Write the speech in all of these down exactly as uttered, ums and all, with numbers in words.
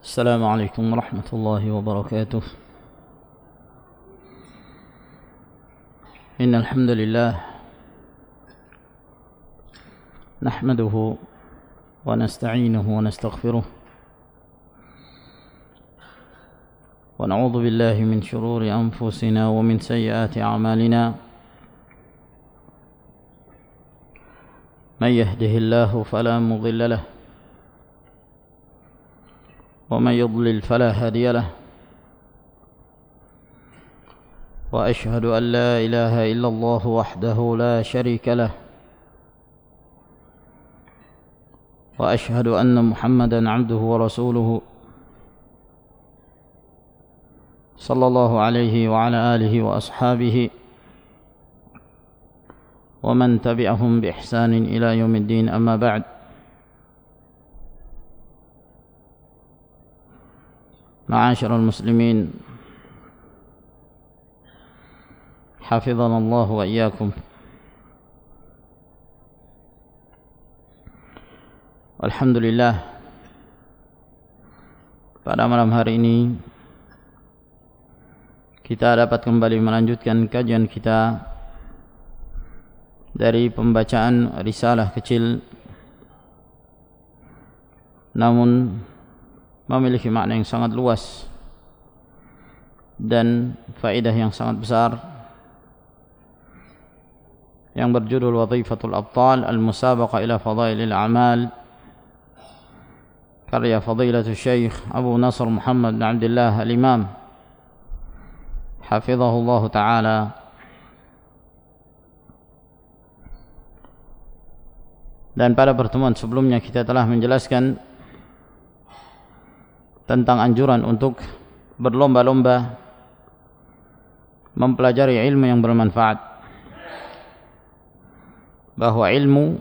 السلام عليكم ورحمة الله وبركاته. إن الحمد لله نحمده ونستعينه ونستغفره ونعوذ بالله من شرور أنفسنا ومن سيئات أعمالنا. من يهده الله فلا مضل له ومن يضلل فلا هادي له، وأشهد أن لا إله إلا الله وحده لا شريك له، وأشهد أن محمدا عبده ورسوله صلى الله عليه وعلى آله وأصحابه ومن تبعهم بإحسان إلى يوم الدين. أما بعد، معاشر المسلمين حفظنا الله وإياكم. Alhamdulillah, pada malam hari ini kita dapat kembali melanjutkan kajian kita dari pembacaan risalah kecil namun memiliki makna yang sangat luas dan faedah yang sangat besar, yang berjudul Wadhifatul Abtal Al-Musabaqa ila Fadailil A'mal, karya Fadilatul Syekh Abu Nasr Muhammad bin Abdullah Al-Imam hafizahullah ta'ala. Dan pada pertemuan sebelumnya kita telah menjelaskan tentang anjuran untuk berlomba-lomba mempelajari ilmu yang bermanfaat, bahwa ilmu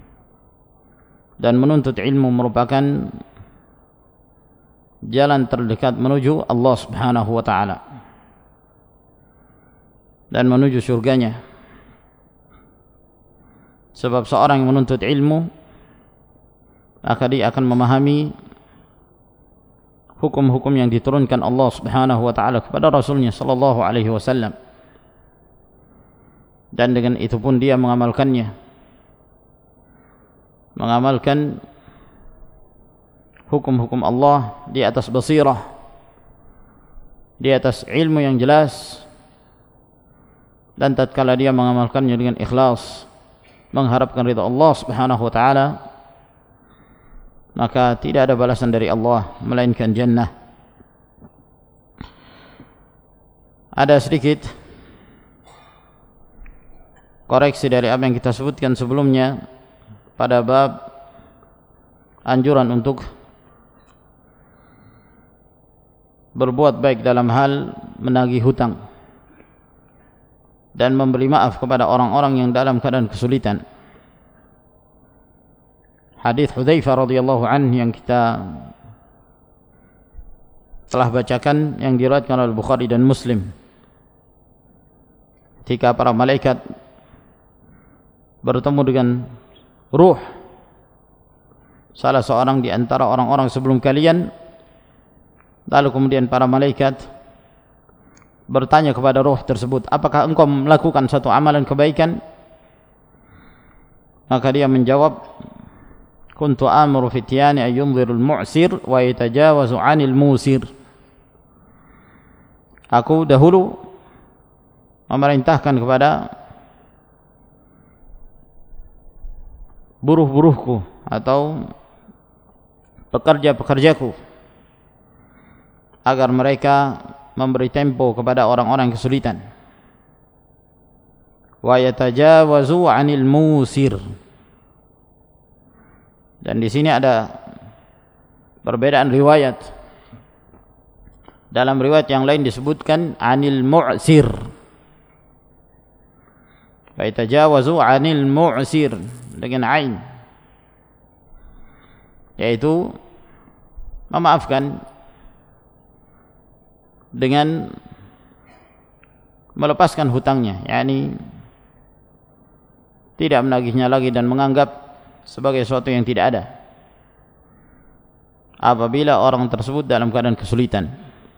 dan menuntut ilmu merupakan jalan terdekat menuju Allah Subhanahu wa ta'ala dan menuju surganya. Sebab seorang yang menuntut ilmu, maka dia akan memahami hukum-hukum yang diturunkan Allah Subhanahu wa ta'ala kepada Rasulnya sallallahu alaihi wasallam, dan dengan itu pun dia mengamalkannya, mengamalkan hukum-hukum Allah di atas basirah, di atas ilmu yang jelas, dan tatkala dia mengamalkannya dengan ikhlas, mengharapkan ridha Allah Subhanahu wa ta'ala, maka tidak ada balasan dari Allah melainkan jannah. Ada sedikit koreksi dari apa yang kita sebutkan sebelumnya pada bab anjuran untuk berbuat baik dalam hal menagih hutang dan memberi maaf kepada orang-orang yang dalam keadaan kesulitan. Hadis Hudzaifah radhiyallahu anhu yang kita telah bacakan, yang diriwayatkan oleh Bukhari dan Muslim, ketika para malaikat bertemu dengan ruh salah seorang di antara orang-orang sebelum kalian, lalu kemudian para malaikat bertanya kepada ruh tersebut, apakah engkau melakukan satu amalan kebaikan? Maka dia menjawab, kuntu amuru fityani ay yunzirul mu'sir wa yatajawazu 'anil musir. Aku dahulu memerintahkan kepada buruh-buruhku atau pekerja-pekerjaku agar mereka memberi tempo kepada orang-orang kesulitan. Wa yatajawazu 'anil musir. Dan di sini ada perbedaan riwayat. Dalam riwayat yang lain disebutkan anil mu'sir. Fa yatajawazu 'anil mu'sir dengan ain, yaitu memaafkan dengan melepaskan hutangnya, yakni tidak menagihnya lagi dan menganggap sebagai sesuatu yang tidak ada. apabila orang tersebut dalam keadaan kesulitan.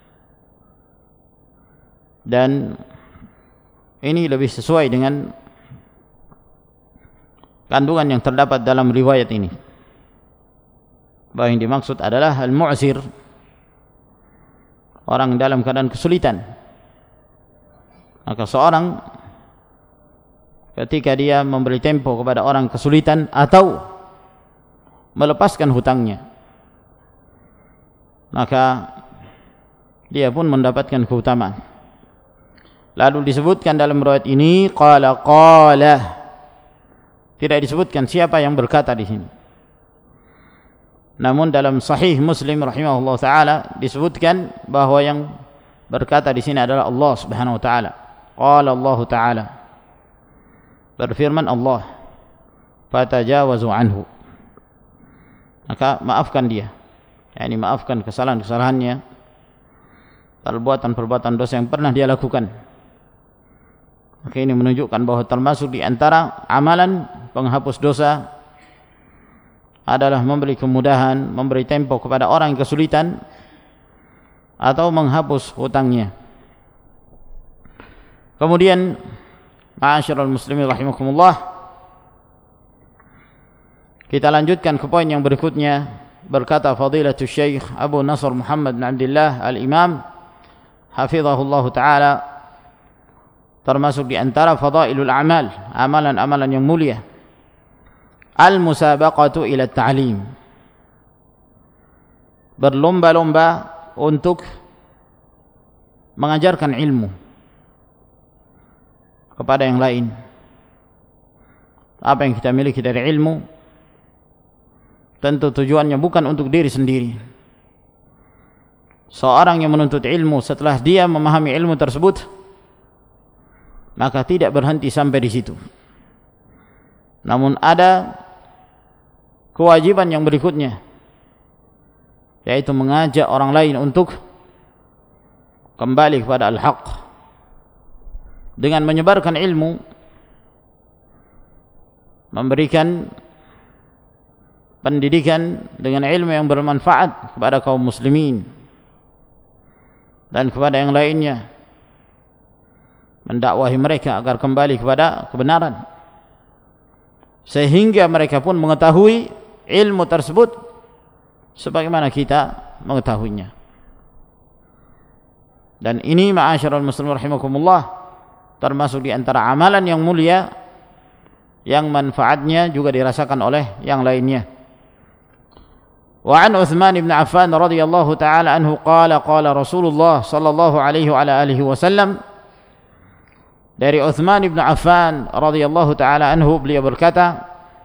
Dan ini lebih sesuai dengan kandungan yang terdapat dalam riwayat ini, bahwa yang dimaksud adalah al-mu'sir, orang dalam keadaan kesulitan. Maka seorang ketika dia memberi tempo kepada orang kesulitan atau melepaskan hutangnya, maka dia pun mendapatkan keutamaan. Lalu disebutkan dalam riwayat ini qala qala, tidak disebutkan siapa yang berkata di sini. Namun dalam Sahih Muslim rahimahullah taala disebutkan bahwa yang berkata di sini adalah Allah Subhanahu wa taala. Qala Allah taala, berfirman Allah, fatajawazu anhu, maka maafkan dia, yakni maafkan kesalahan-kesalahannya, perbuatan-perbuatan dosa yang pernah dia lakukan. Maka ini menunjukkan bahwa termasuk di antara amalan penghapus dosa adalah memberi kemudahan, memberi tempo kepada orang yang kesulitan atau menghapus hutangnya. Kemudian, ma'asyiral muslimin rahimakumullah, kita lanjutkan ke poin yang berikutnya. Berkata Fadilatul Syekh Abu Nasr Muhammad bin Abdullah Al-Imam hafizahullah taala, termasuk di antara fadailul a'mal, amalan-amalan yang mulia, al-musabaqatu ila ta'lim, berlomba-lomba untuk mengajarkan ilmu kepada yang lain. Apa yang kita miliki dari ilmu tentu tujuannya bukan untuk diri sendiri. Seorang yang menuntut ilmu setelah dia memahami ilmu tersebut, maka tidak berhenti sampai di situ. Namun ada kewajiban yang berikutnya, yaitu mengajak orang lain untuk kembali kepada al-haq dengan menyebarkan ilmu, memberikan pendidikan dengan ilmu yang bermanfaat kepada kaum muslimin dan kepada yang lainnya, mendakwahi mereka agar kembali kepada kebenaran, sehingga mereka pun mengetahui ilmu tersebut sebagaimana kita mengetahuinya. Dan ini ma'asyiral muslimin rahimakumullah, termasuk di antara amalan yang mulia yang manfaatnya juga dirasakan oleh yang lainnya. Wa an Utsman bin Affan radhiyallahu taala anhu qala qala Rasulullah sallallahu alaihi wa ala alihi wasallam, dari Utsman bin Affan radhiyallahu taala anhu, beliau berkata,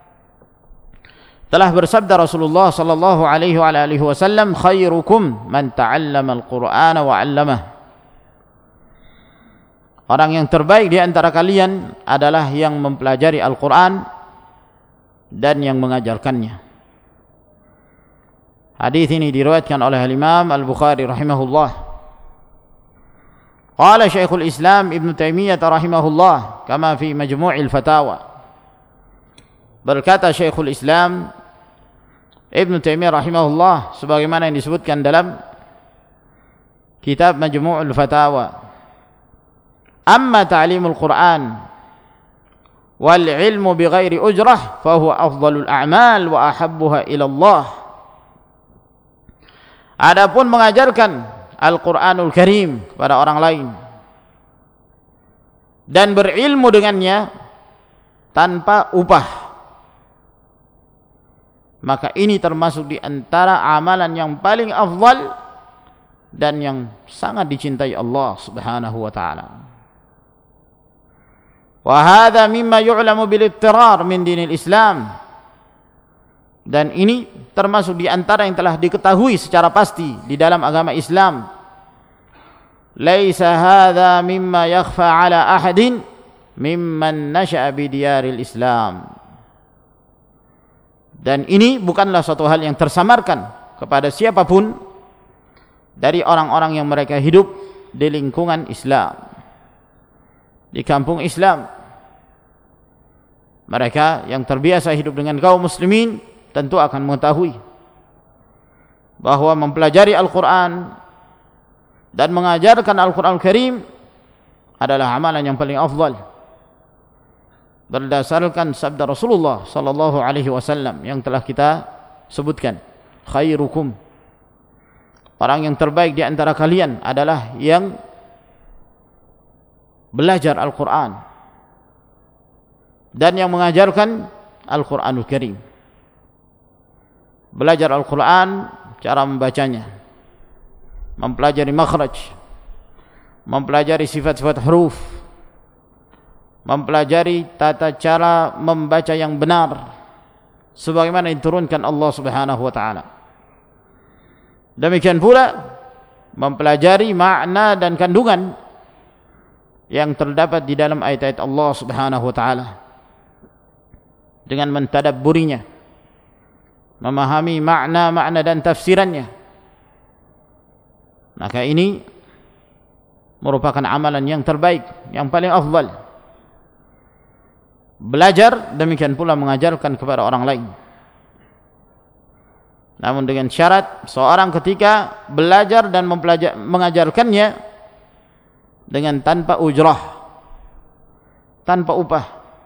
telah bersabda Rasulullah sallallahu alaihi wa ala alihi wasallam, khairukum man ta'allama al-Qur'ana wa 'allamah, orang yang terbaik di antara kalian adalah yang mempelajari Al-Qur'an dan yang mengajarkannya. Hadis ini diriwayatkan oleh Imam Al-Bukhari rahimahullah. Qala Syekhul Islam Ibn Taimiyah rahimahullah kama fi Majmu'il Fatawa. Berkata Syekhul Islam Ibn Taimiyah rahimahullah sebagaimana yang disebutkan dalam kitab Majmu'ul Fatawa, amma ta'limul Qur'an wal ilmu bighairi ujrah fahuwa afdalul a'mal wa ahabbuha ila Allah. Adapun mengajarkan Al-Qur'anul Karim kepada orang lain dan berilmu dengannya tanpa upah, maka ini termasuk di antara amalan yang paling afdal dan yang sangat dicintai Allah Subhanahu wa taala. Wa hadza mimma yu'lamu bil ittirar min dinil Islam, dan ini termasuk di antara yang telah diketahui secara pasti di dalam agama Islam. Laisa hadza mimma yakhfa ala ahadin mimman nasha'a bi diyaril Islam, dan ini bukanlah suatu hal yang tersamarkan kepada siapapun dari orang-orang yang mereka hidup di lingkungan Islam, di kampung Islam. Mereka yang terbiasa hidup dengan kaum muslimin tentu akan mengetahui bahwa mempelajari Al-Quran dan mengajarkan Al-Quran Al-Karim adalah amalan yang paling afdal berdasarkan sabda Rasulullah sallallahu alaihi wasallam yang telah kita sebutkan, khairukum, orang yang terbaik di antara kalian adalah yang belajar Al-Quran dan yang mengajarkan Al-Quranul Karim. Belajar Al-Quran, cara membacanya, mempelajari makhraj, mempelajari sifat-sifat huruf, mempelajari tata cara membaca yang benar sebagaimana diturunkan Allah Subhanahu wa taala. Demikian pula mempelajari makna dan kandungan yang terdapat di dalam ayat-ayat Allah Subhanahu wa taala dengan mentadabburinya, memahami makna-makna dan tafsirannya. Maka ini merupakan amalan yang terbaik, yang paling afdal. Belajar, demikian pula mengajarkan kepada orang lain. Namun dengan syarat seorang ketika belajar dan mempelajar, mengajarkannya dengan tanpa ujrah, tanpa upah.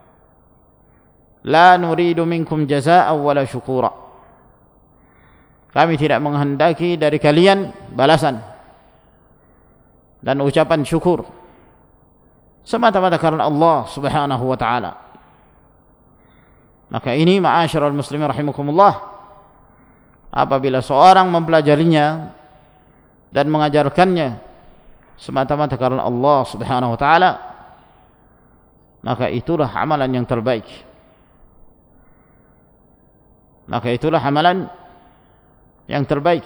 La nuridu minkum jazaa'an wala syukura. Kami tidak menghendaki dari kalian balasan dan ucapan syukur, semata-mata karena Allah Subhanahu wa taala. Maka ini ma'asyiral muslimin rahimakumullah, apabila seorang mempelajarinya dan mengajarkannya semata-mata karena Allah Subhanahu wa taala, maka itulah amalan yang terbaik. Maka itulah amalan yang terbaik.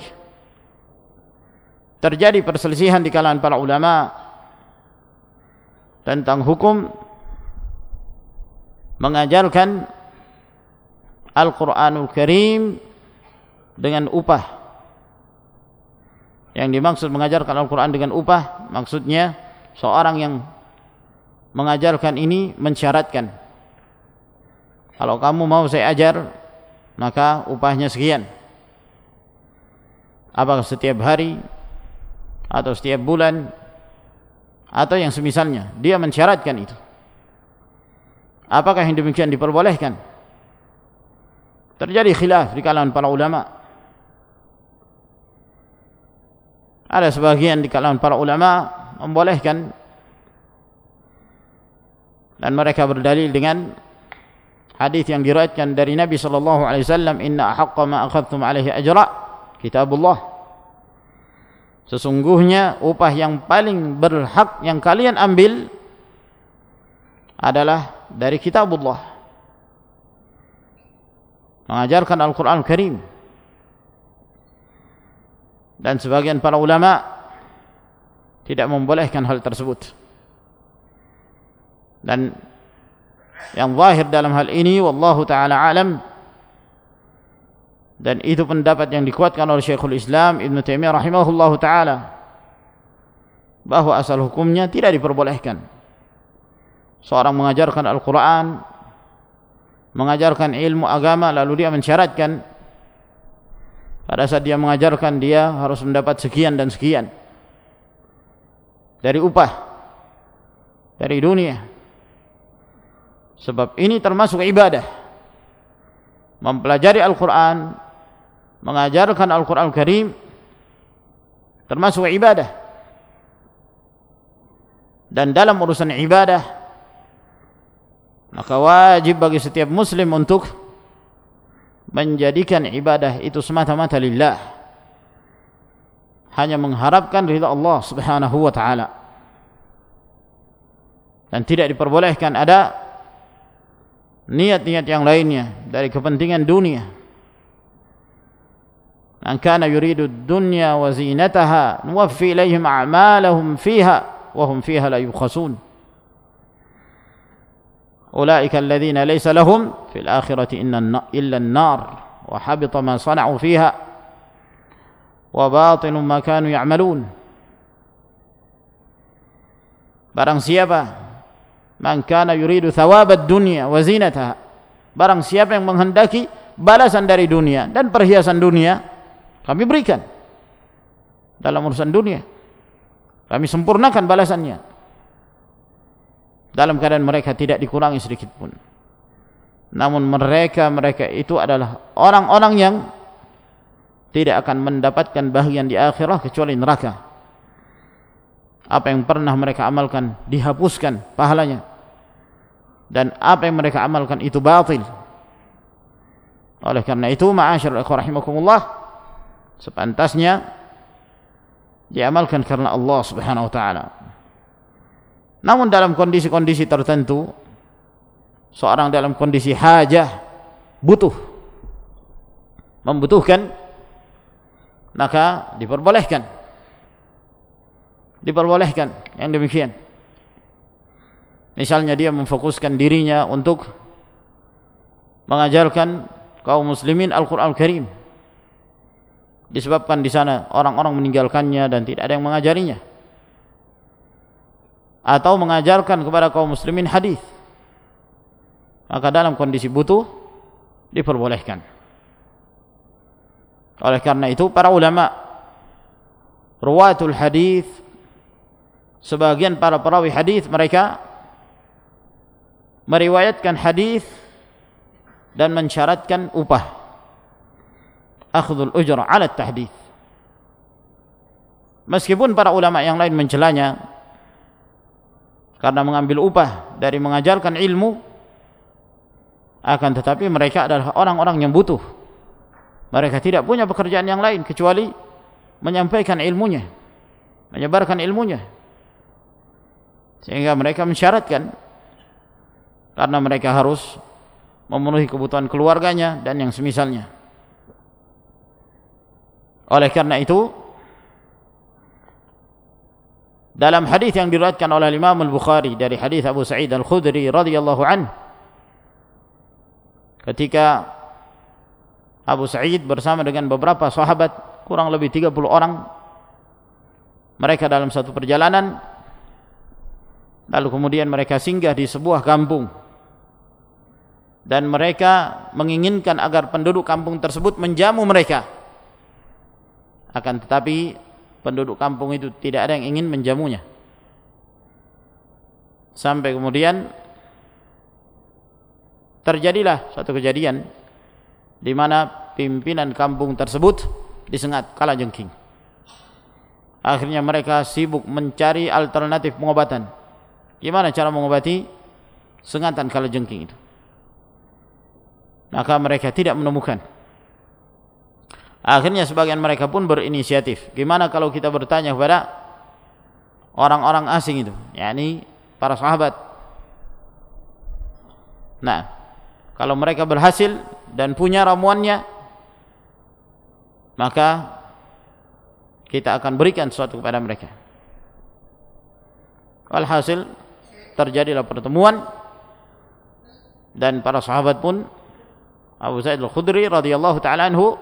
Terjadi perselisihan di kalangan para ulama tentang hukum mengajarkan Al-Quranul Karim dengan upah. Yang dimaksud mengajarkan Al-Quran dengan upah, maksudnya seorang yang mengajarkan ini mensyaratkan, kalau kamu mau saya ajar, maka upahnya sekian. Apakah setiap hari atau setiap bulan atau yang semisalnya, dia mensyaratkan itu. Apakah yang demikian diperbolehkan? Terjadi khilaf di kalangan para ulama. Ada sebagian di kalangan para ulama membolehkan, dan mereka berdalil dengan hadis yang diriwayatkan dari Nabi sallallahu alaihi wasallam, inna ahaqqa ma akhadhtum alaihi ajra kitabullah. Sesungguhnya upah yang paling berhak yang kalian ambil adalah dari kitabullah, mengajarkan Al-Quran Al-Karim. Dan sebagian para ulama tidak membolehkan hal tersebut. Dan yang zahir dalam hal ini, wallahu ta'ala alam, dan itu pendapat yang dikuatkan oleh Syekhul Islam Ibn Taimiyah rahimahullahu ta'ala, bahwa asal hukumnya tidak diperbolehkan seorang mengajarkan Al-Quran, mengajarkan ilmu agama, lalu dia mensyaratkan pada saat dia mengajarkan dia harus mendapat sekian dan sekian dari upah dari dunia. Sebab ini termasuk ibadah. Mempelajari Al-Quran, mengajarkan Al-Quran Al-Karim termasuk ibadah. Dan dalam urusan ibadah, maka wajib bagi setiap muslim untuk menjadikan ibadah itu semata-mata lillah, hanya mengharapkan ridha Allah Subhanahu wa ta'ala, dan tidak diperbolehkan ada niat-niat yang lainnya dari kepentingan dunia. Man kana yuridu ad-dunya wa zinataha nuwaffi ilayhim a'malahum fiha wa hum fiha la yubkhasun. Ulaika alladhina laysa lahum fil akhirati illa an-nar wa habita ma sana'u fiha wa batilu ma kanu ya'malun. Barang siapa, man kana yuridu thawabad dunya wa zinataha, barang siapa yang menghendaki balasan dari dunia dan perhiasan dunia, kami berikan dalam urusan dunia, kami sempurnakan balasannya dalam keadaan mereka tidak dikurangi sedikit pun. Namun mereka mereka itu adalah orang-orang yang tidak akan mendapatkan bahagian di akhirat kecuali neraka. Apa yang pernah mereka amalkan dihapuskan pahalanya, dan apa yang mereka amalkan itu batil. Oleh karena itu, ma'asyiral ikhwah rahimakumullah, sepantasnya diamalkan karena Allah Subhanahu wa taala. Namun dalam kondisi-kondisi tertentu, seorang dalam kondisi hajah, butuh, membutuhkan, maka diperbolehkan diperbolehkan yang demikian. Misalnya dia memfokuskan dirinya untuk mengajarkan kaum muslimin Al-Qur'an Al-Karim, disebabkan di sana orang-orang meninggalkannya dan tidak ada yang mengajarinya, atau mengajarkan kepada kaum muslimin hadis, maka dalam kondisi butuh diperbolehkan. Oleh karena itu para ulama ruwatul hadis, sebagian para perawi hadis, mereka meriwayatkan hadis dan mensyaratkan upah, akhdhul ujrah ala tahdits. Meskipun para ulama yang lain mencelanya karena mengambil upah dari mengajarkan ilmu, akan tetapi mereka adalah orang-orang yang butuh. Mereka tidak punya pekerjaan yang lain kecuali menyampaikan ilmunya, menyebarkan ilmunya, sehingga mereka mensyaratkan karena mereka harus memenuhi kebutuhan keluarganya dan yang semisalnya. Oleh karena itu, dalam hadis yang diriwayatkan oleh Imam Al-Bukhari dari hadis Abu Sa'id Al-Khudri radhiyallahu anhu, ketika Abu Sa'id bersama dengan beberapa sahabat, kurang lebih tiga puluh orang, mereka dalam satu perjalanan, lalu kemudian mereka singgah di sebuah kampung, dan mereka menginginkan agar penduduk kampung tersebut menjamu mereka. Akan tetapi penduduk kampung itu tidak ada yang ingin menjamunya. Sampai kemudian terjadilah suatu kejadian di mana pimpinan kampung tersebut disengat kalajengking. Akhirnya mereka sibuk mencari alternatif pengobatan. Gimana cara mengobati sengatan kalajengking itu? Maka mereka tidak menemukan. Akhirnya sebagian mereka pun berinisiatif, gimana kalau kita bertanya kepada orang-orang asing itu, yakni para sahabat. Nah, kalau mereka berhasil dan punya ramuannya, maka kita akan berikan sesuatu kepada mereka. Alhasil terjadilah pertemuan, dan para sahabat pun, Abu Sa'id Al-Khudri radhiyallahu ta'ala anhu,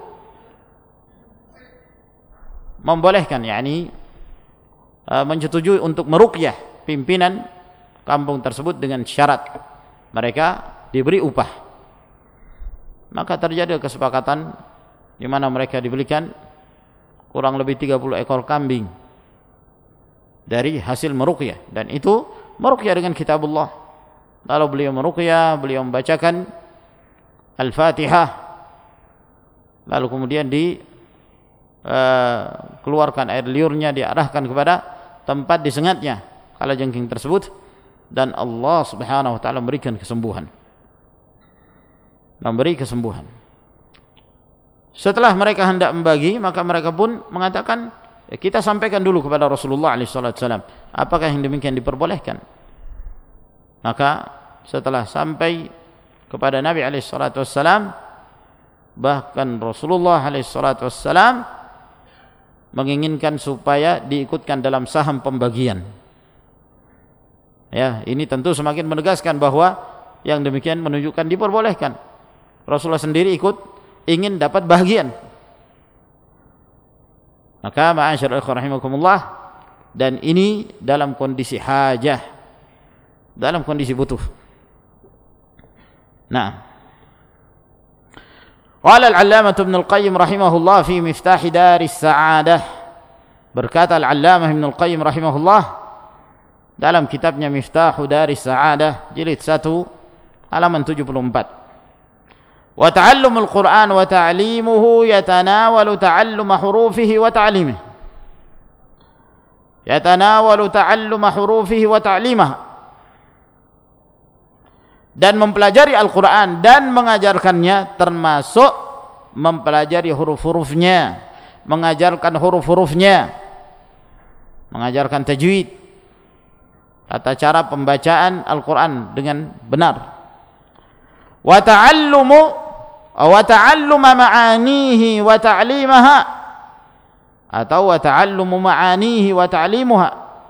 membolehkan, yakni uh, menyetujui untuk meruqyah pimpinan kampung tersebut dengan syarat mereka diberi upah. Maka terjadi kesepakatan di mana mereka diberikan kurang lebih tiga puluh ekor kambing dari hasil meruqyah, dan itu meruqyah dengan kitabullah. Lalu beliau meruqyah, beliau membacakan Al-Fatihah, lalu kemudian di Uh, keluarkan air liurnya, diarahkan kepada tempat disengatnya kalajengking tersebut, dan Allah Subhanahu wa taala memberikan kesembuhan. Memberi kesembuhan. Setelah mereka hendak membagi, maka mereka pun mengatakan, ya, kita sampaikan dulu kepada Rasulullah alaihi wasallam, apakah yang demikian diperbolehkan? Maka setelah sampai kepada Nabi alaihi wasallam, bahkan Rasulullah alaihi wasallam menginginkan supaya diikutkan dalam saham pembagian. Ya, ini tentu semakin menegaskan bahwa yang demikian menunjukkan diperbolehkan. Rasulullah sendiri ikut, ingin dapat bagian. Maka ma'asyiral ikhwah rahimakumullah, dan ini dalam kondisi hajah, dalam kondisi butuh. Nah, Qala al-'allamah Ibnu al-Qayyim rahimahullah fi Miftah Daris Sa'adah. Berkata al-'allamah Ibnu al-Qayyim rahimahullah dalam kitabnya Miftah Daris Sa'adah jilid satu halaman tujuh puluh empat. Wa ta'allumul Qur'an wa ta'limuhu yatanawalu ta'alluma hurufihi wa ta'limihi. Yatanawalu ta'alluma hurufihi wa ta'limaha. Dan mempelajari Al-Quran dan mengajarkannya termasuk mempelajari huruf-hurufnya, mengajarkan huruf-hurufnya, mengajarkan tajwid, tata cara pembacaan Al-Quran dengan benar. Wa ta'allumu wa ta'alluma ma'anihi wa ta'limaha, atau wa ta'allumu ma'anihi wa ta'limuha.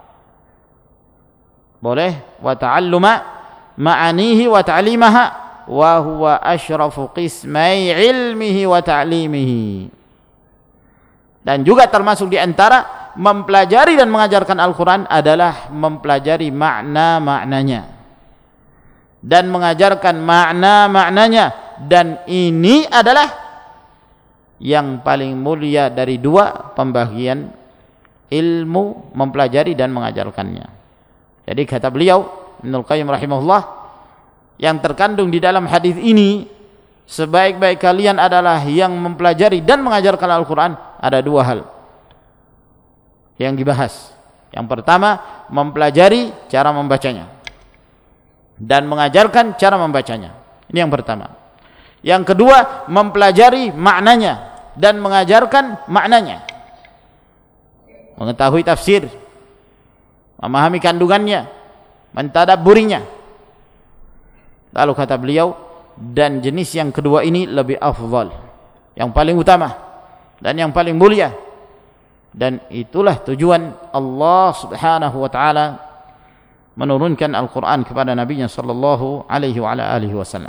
Boleh wa ta'alluma ma'anihi wa ta'limaha wa huwa asyrafu qismai ilmihi wa ta'limihi. Dan juga termasuk di antara mempelajari dan mengajarkan Al-Quran adalah mempelajari makna-maknanya dan mengajarkan makna-maknanya, dan ini adalah yang paling mulia dari dua pembagian ilmu, mempelajari dan mengajarkannya. Jadi kata beliau Ibnu Qayyim rahimahullah, yang terkandung di dalam hadis ini, sebaik-baik kalian adalah yang mempelajari dan mengajarkan Al-Quran. Ada dua hal yang dibahas. Yang pertama, mempelajari cara membacanya dan mengajarkan cara membacanya. Ini yang pertama. Yang kedua, mempelajari maknanya dan mengajarkan maknanya, mengetahui tafsir, memahami kandungannya, mentadabburinya. Lalu kata beliau, dan jenis yang kedua ini lebih afdal, yang paling utama dan yang paling mulia, dan itulah tujuan Allah Subhanahu wa taala menurunkan Al-Qur'an kepada nabinya sallallahu alaihi wa ala alihi wasallam.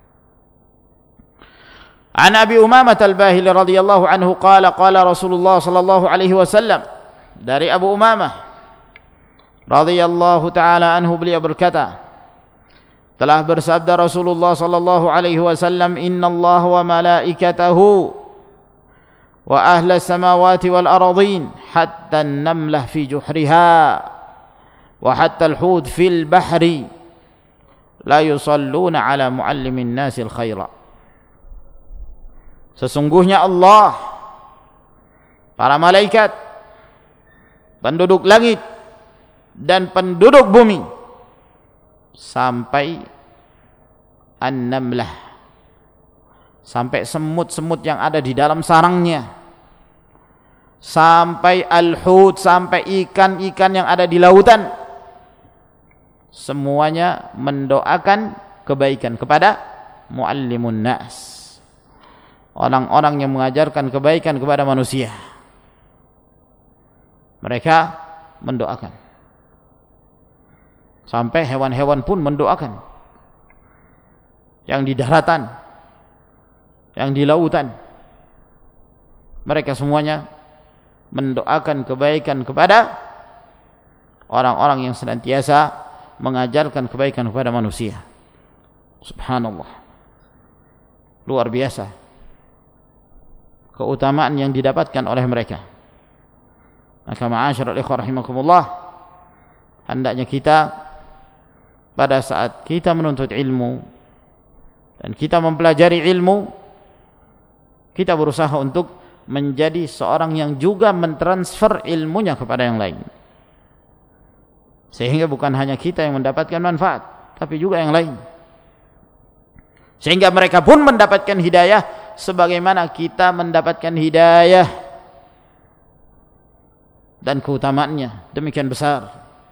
An Abi Umamah Al-Bahili radhiyallahu anhu qala qala Rasulullah sallallahu alaihi wasallam, dari Abu Umamah radhiyallahu taala anhu, beliau berkata, telah bersabda Rasulullah sallallahu alaihi wasallam, innallaha wa malaikatahu wa ahla samawati wal ardin hatta an-namlah fi juhriha wa hatta al-hud fil bahri la yusalluna ala muallimin nasil khaira. Sesungguhnya Allah, para malaikat, penduduk langit dan penduduk bumi, sampai an-namlah, sampai semut-semut yang ada di dalam sarangnya, sampai al-hud, sampai ikan-ikan yang ada di lautan, semuanya mendoakan kebaikan kepada muallimun nas, orang-orang yang mengajarkan kebaikan kepada manusia. Mereka mendoakan, sampai hewan-hewan pun mendoakan, yang di daratan, yang di lautan, mereka semuanya mendoakan kebaikan kepada orang-orang yang senantiasa mengajarkan kebaikan kepada manusia. Subhanallah, luar biasa keutamaan yang didapatkan oleh mereka. Maka ma'asyiral ikhwah rahimakumullah, hendaknya kita pada saat kita menuntut ilmu dan kita mempelajari ilmu, kita berusaha untuk menjadi seorang yang juga mentransfer ilmunya kepada yang lain, sehingga bukan hanya kita yang mendapatkan manfaat, tapi juga yang lain, sehingga mereka pun mendapatkan hidayah sebagaimana kita mendapatkan hidayah, dan keutamaannya demikian besar.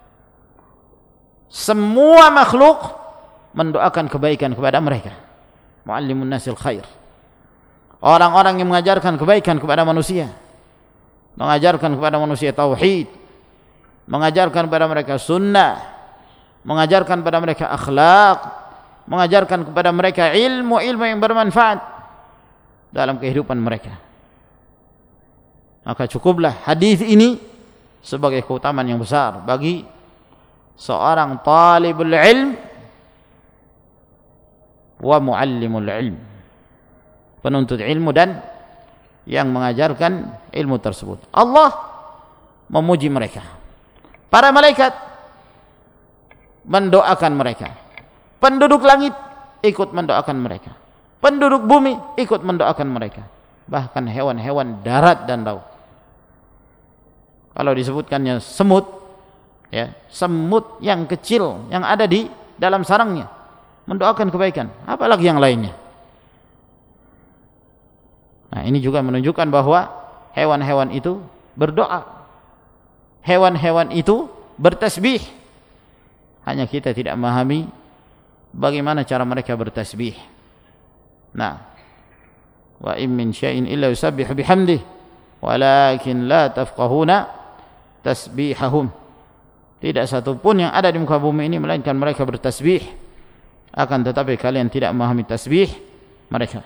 Semua makhluk mendoakan kebaikan kepada mereka, muallimun nasil khair, orang-orang yang mengajarkan kebaikan kepada manusia, mengajarkan kepada manusia tauhid, mengajarkan kepada mereka sunnah, mengajarkan kepada mereka akhlak, mengajarkan kepada mereka ilmu-ilmu yang bermanfaat dalam kehidupan mereka. Maka cukuplah hadis ini sebagai keutamaan yang besar bagi seorang talibul ilm wa muallimul ilm, penuntut ilmu dan yang mengajarkan ilmu tersebut. Allah memuji mereka. Para malaikat mendoakan mereka. Penduduk langit ikut mendoakan mereka. Penduduk bumi ikut mendoakan mereka. Bahkan hewan-hewan darat dan laut. Kalau disebutkannya semut, ya, semut yang kecil yang ada di dalam sarangnya mendoakan kebaikan, apalagi yang lainnya. Nah, ini juga menunjukkan bahwa hewan-hewan itu berdoa. Hewan-hewan itu bertasbih. Hanya kita tidak memahami bagaimana cara mereka bertasbih. Nah, wa in min syai'in illa yusabbihu bihamdihi walakin la tafqahuna tasbihahum. Tidak satu pun yang ada di muka bumi ini melainkan mereka bertasbih, akan tetapi kalian tidak memahami tasbih mereka.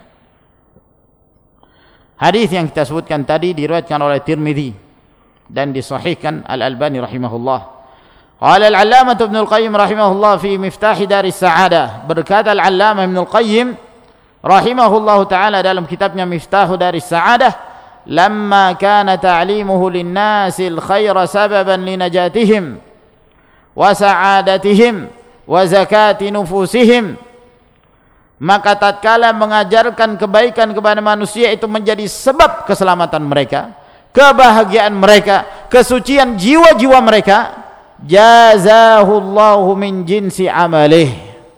Hadis yang kita sebutkan tadi diriwayatkan oleh Tirmidzi dan disahihkan Al-Albani rahimahullah. Qala Al-Allamah Ibnu Al-Qayyim rahimahullah fi Miftah Daris Sa'adah. Berkata Al-Allamah Ibnu Al-Qayyim rahimahullah taala dalam kitabnya Miftah Daris Sa'adah, lamma kana ta'limuhu lin-nasi al-khaira sababan linajatihim wa sa'adatihim wa zakati nufusihim, maka tatkala mengajarkan kebaikan kepada manusia itu menjadi sebab keselamatan mereka, kebahagiaan mereka, kesucian jiwa-jiwa mereka, jazahullahu min jinsi amalih,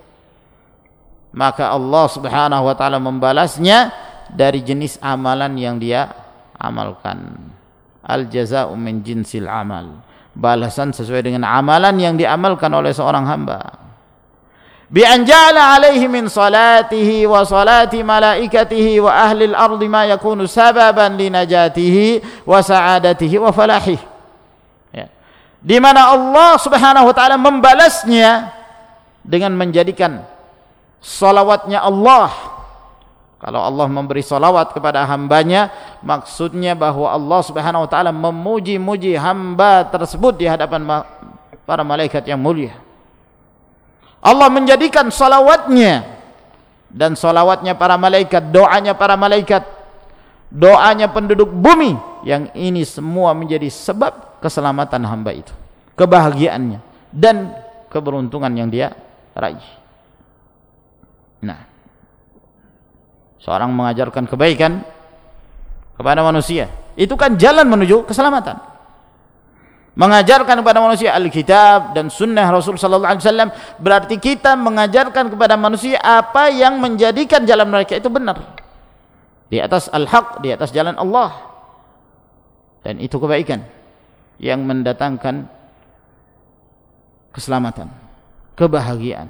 maka Allah subhanahu wa ta'ala membalasnya dari jenis amalan yang dia amalkan. Al jaza'u min jinsil amal, balasan sesuai dengan amalan yang diamalkan oleh seorang hamba. Bi an ja'ala alaihi min salatihi wa salati malaikatihi wa ahli al-ardi ma yakunu sababan li najatihi wa sa'adatihi wa falahihi. Ya. Di mana Allah subhanahu wa ta'ala membalasnya dengan menjadikan salawatnya Allah. Kalau Allah memberi salawat kepada hambanya, maksudnya bahwa Allah subhanahu wa ta'ala memuji-muji hamba tersebut di hadapan para malaikat yang mulia. Allah menjadikan salawatnya dan salawatnya para malaikat, doanya para malaikat, doanya penduduk bumi, yang ini semua menjadi sebab keselamatan hamba itu, kebahagiaannya dan keberuntungan yang dia raih. Nah, seorang mengajarkan kebaikan kepada manusia, itu kan jalan menuju keselamatan. Mengajarkan kepada manusia Alkitab dan Sunnah Rasul sallallahu alaihi wasallam berarti kita mengajarkan kepada manusia apa yang menjadikan jalan mereka itu benar, di atas al-haq, di atas jalan Allah, dan itu kebaikan yang mendatangkan keselamatan, kebahagiaan.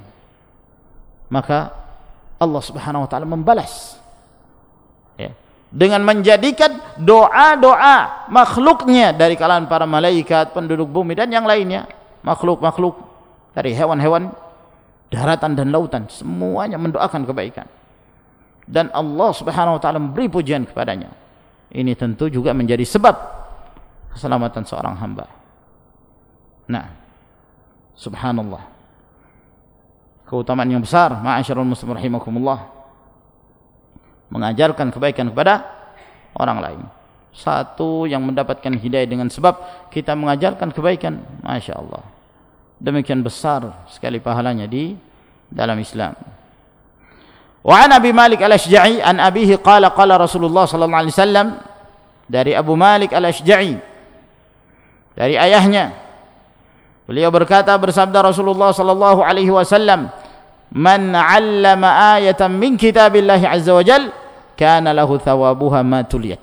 Maka Allah subhanahu wa ta'ala membalas, ya, dengan menjadikan doa-doa makhluknya dari kalangan para malaikat, penduduk bumi dan yang lainnya, makhluk-makhluk dari hewan-hewan daratan dan lautan, semuanya mendoakan kebaikan, dan Allah subhanahu wa ta'ala memberi pujian kepadanya. Ini tentu juga menjadi sebab keselamatan seorang hamba. Nah, subhanallah, keutamaan yang besar, ma'asyarul muslimin rahimakumullah, mengajarkan kebaikan kepada orang lain. Satu yang mendapatkan hidayah dengan sebab kita mengajarkan kebaikan, Masya Allah, demikian besar sekali pahalanya di dalam Islam. Wa an Abi Malik al-Ashja'i an abihi qala qala Rasulullah sallallahu alaihi wasallam, dari Abu Malik al-Ashja'i, dari ayahnya, beliau berkata, bersabda Rasulullah sallallahu alaihi wasallam, man 'allama ayatan min kitabillahi azza wa jal kana lahu thawabuha ma tuliyat.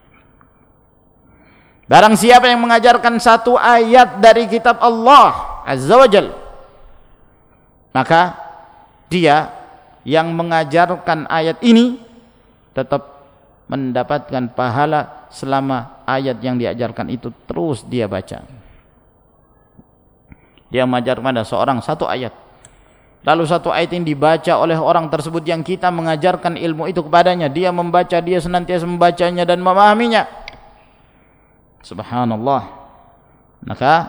Barang siapa yang mengajarkan satu ayat dari kitab Allah azza wa jal, maka dia yang mengajarkan ayat ini tetap mendapatkan pahala selama ayat yang diajarkan itu terus dia baca. Dia mengajarkan pada seorang satu ayat, lalu satu ayat ini dibaca oleh orang tersebut yang kita mengajarkan ilmu itu kepadanya, dia membaca, dia senantiasa membacanya dan memahaminya, subhanallah, maka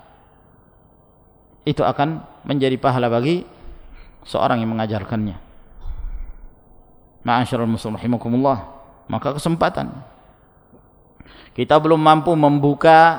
itu akan menjadi pahala bagi seorang yang mengajarkannya. Ma'asyiral muslimin rahimakumullah, maka kesempatan. Kita belum mampu membuka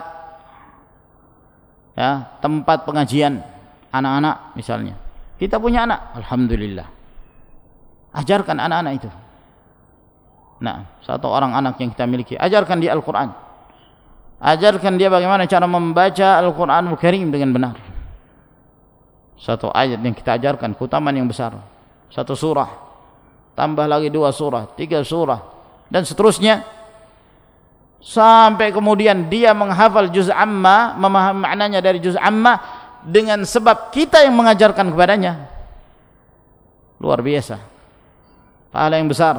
ya, tempat pengajian anak-anak misalnya. Kita punya anak, alhamdulillah. Ajarkan anak-anak itu. Nah, satu orang anak yang kita miliki, ajarkan dia Al-Quran. Ajarkan dia bagaimana cara membaca Al-Quranul Karim dengan benar. Satu ayat yang kita ajarkan, keutamaan yang besar. Satu surah, tambah lagi dua surah, tiga surah, dan seterusnya. Sampai kemudian dia menghafal juz amma, memahami maknanya dari juz amma dengan sebab kita yang mengajarkan kepadanya. Luar biasa, pahala yang besar.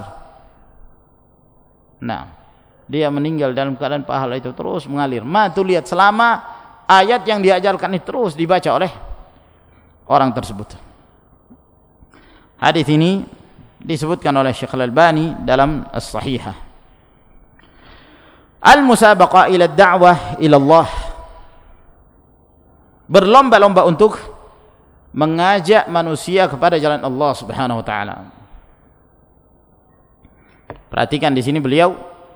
Nah, dia meninggal dalam keadaan pahala itu terus mengalir. Ma tuh lihat selama ayat yang diajarkan itu terus dibaca oleh orang tersebut. Hadis ini disebutkan oleh Syekh Al-Albani dalam As-Sahihah. Al-musabaqah ila da'wah ila Allah, berlomba-lomba untuk mengajak manusia kepada jalan Allah Subhanahu wa taala. Perhatikan di sini beliau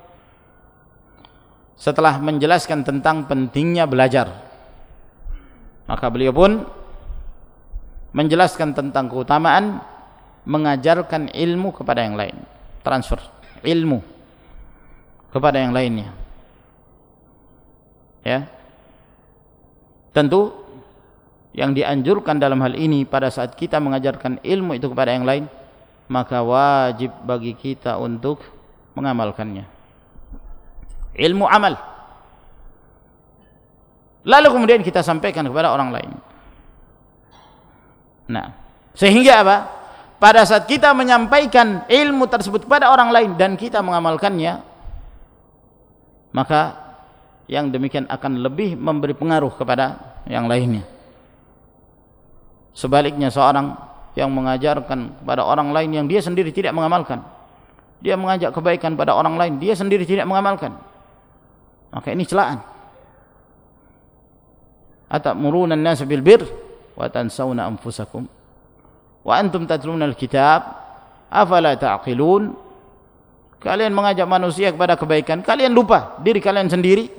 setelah menjelaskan tentang pentingnya belajar, maka beliau pun menjelaskan tentang keutamaan mengajarkan ilmu kepada yang lain, transfer ilmu kepada yang lainnya. Ya, tentu yang dianjurkan dalam hal ini pada saat kita mengajarkan ilmu itu kepada yang lain, maka wajib bagi kita untuk mengamalkannya. Ilmu amal. Lalu kemudian kita sampaikan kepada orang lain. Nah, sehingga apa? Pada saat kita menyampaikan ilmu tersebut kepada orang lain dan kita mengamalkannya, maka yang demikian akan lebih memberi pengaruh kepada yang lainnya. Sebaliknya, seorang yang mengajarkan kepada orang lain yang dia sendiri tidak mengamalkan, dia mengajak kebaikan pada orang lain, dia sendiri tidak mengamalkan, maka ini celaan. Atamuruna an-nasa bil birr wa tansawna anfusakum wa antum tatluna al-kitab afala ta'qilun. Kalian mengajak manusia kepada kebaikan, kalian lupa diri kalian sendiri.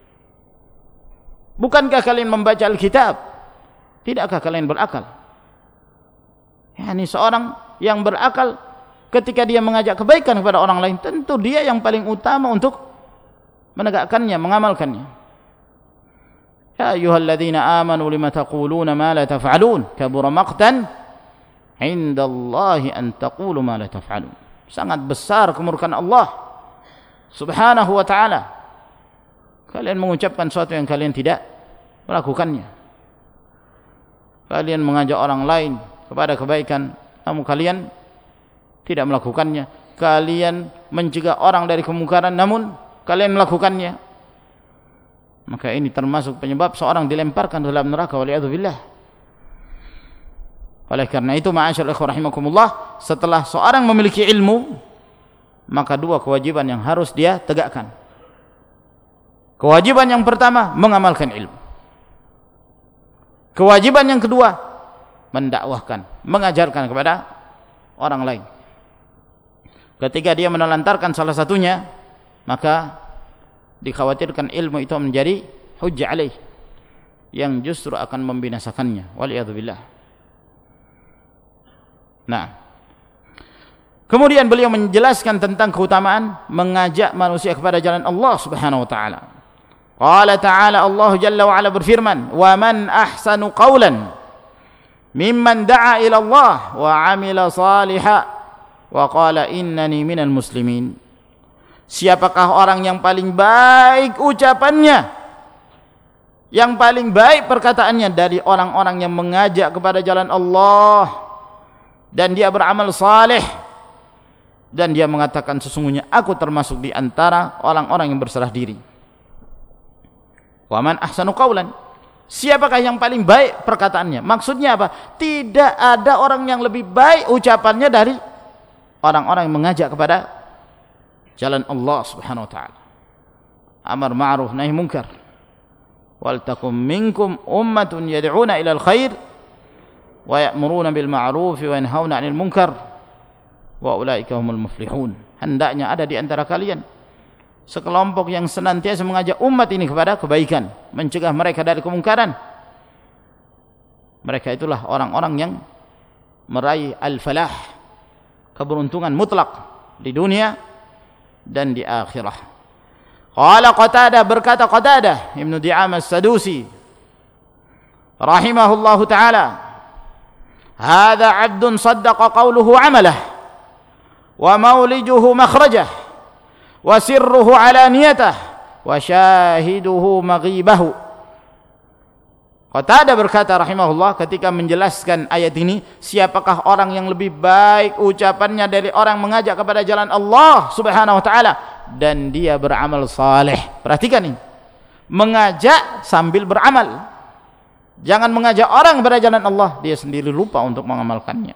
Bukankah kalian membaca Alkitab? Tidakkah kalian berakal? Ya, ini seorang yang berakal ketika dia mengajak kebaikan kepada orang lain, tentu dia yang paling utama untuk menegakkannya, mengamalkannya. Ya ayyuhalladzina amanu lima taquluna ma la taf'alun kabura maqtan 'indallahi an taqulu ma la taf'alun. Sangat besar kemurkaan Allah Subhanahu wa ta'ala kalian mengucapkan sesuatu yang kalian tidak melakukannya. Kalian mengajak orang lain kepada kebaikan, namun kalian tidak melakukannya. Kalian mencegah orang dari kemungkaran, namun kalian melakukannya. Maka ini termasuk penyebab seorang dilemparkan dalam neraka, waliyadzubillah. Oleh karena itu, ma'asyiral ikhwah rahimakumullah, setelah seorang memiliki ilmu, maka dua kewajiban yang harus dia tegakkan. Kewajiban yang pertama, mengamalkan ilmu. Kewajiban yang kedua, mendakwahkan, mengajarkan kepada orang lain. Ketika dia menelantarkan salah satunya, maka dikhawatirkan ilmu itu menjadi hujjah alaih, yang justru akan membinasakannya, waliyadzubillah. Nah, kemudian beliau menjelaskan tentang keutamaan mengajak manusia kepada jalan Allah Subhanahu wa taala. Qala ta'ala, Allah Jalla wa ala berfirman, "Wa man ahsanu qawlan mimman da'a ila Allah wa 'amila shalihan wa qala innani minal muslimin." Siapakah orang yang paling baik ucapannya, yang paling baik perkataannya dari orang-orang yang mengajak kepada jalan Allah dan dia beramal saleh dan dia mengatakan sesungguhnya aku termasuk di antara orang-orang yang berserah diri. Wa man ahsanu qawlan, siapakah yang paling baik perkataannya? Maksudnya apa? Tidak ada orang yang lebih baik ucapannya dari orang-orang yang mengajak kepada jalan Allah Subhanahu wa taala. Amar ma'ruf nahi munkar. Wal takum minkum ummatun yad'una ila al-khair wa ya'muruna bil ma'ruf wa yanhauna 'anil munkar. wa ulaika humul muflihun. Hendaknya ada di antara kalian sekelompok yang senantiasa mengajak umat ini kepada kebaikan, mencegah mereka dari kemungkaran. Mereka itulah orang-orang yang meraih al-falah, keberuntungan mutlak di dunia dan di akhirah. Qala Qatadah, berkata Qatadah Ibnu Di'amah As-Sadusi rahimahullahu ta'ala, hadha 'abdun saddaqa qawluhu 'amalah wa maulijuhu makhrajah wa sirruhu 'alaniyatah wa syahiduhu maghibahu. Qatadah berkata rahimahullah ketika menjelaskan ayat ini, siapakah orang yang lebih baik ucapannya dari orang mengajak kepada jalan Allah Subhanahu wa taala dan dia beramal saleh. Perhatikan ini, mengajak sambil beramal. Jangan mengajak orang kepada jalan Allah, dia sendiri lupa untuk mengamalkannya.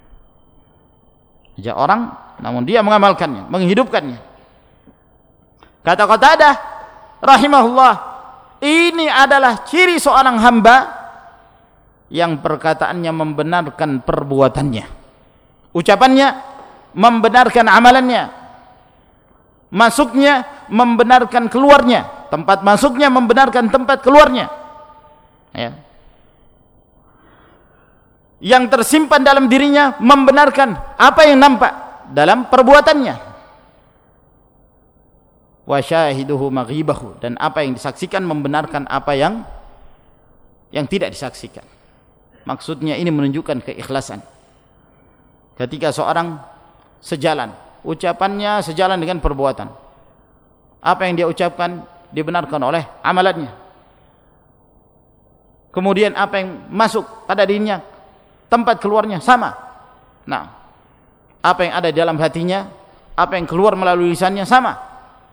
Ajak orang namun dia mengamalkannya, menghidupkannya. Kata Qatadah rahimahullah, ini adalah ciri seorang hamba yang perkataannya membenarkan perbuatannya, ucapannya membenarkan amalannya, masuknya membenarkan keluarnya, tempat masuknya membenarkan tempat keluarnya, ya. Yang tersimpan dalam dirinya membenarkan apa yang nampak dalam perbuatannya. Wa syahiduhu maghibahu, dan apa yang disaksikan membenarkan apa yang yang tidak disaksikan. Maksudnya ini menunjukkan keikhlasan. Ketika seorang sejalan, ucapannya sejalan dengan perbuatan, apa yang dia ucapkan dibenarkan oleh amalannya. Kemudian apa yang masuk pada dirinya, tempat keluarnya sama. Nah, apa yang ada di dalam hatinya, apa yang keluar melalui lisannya sama.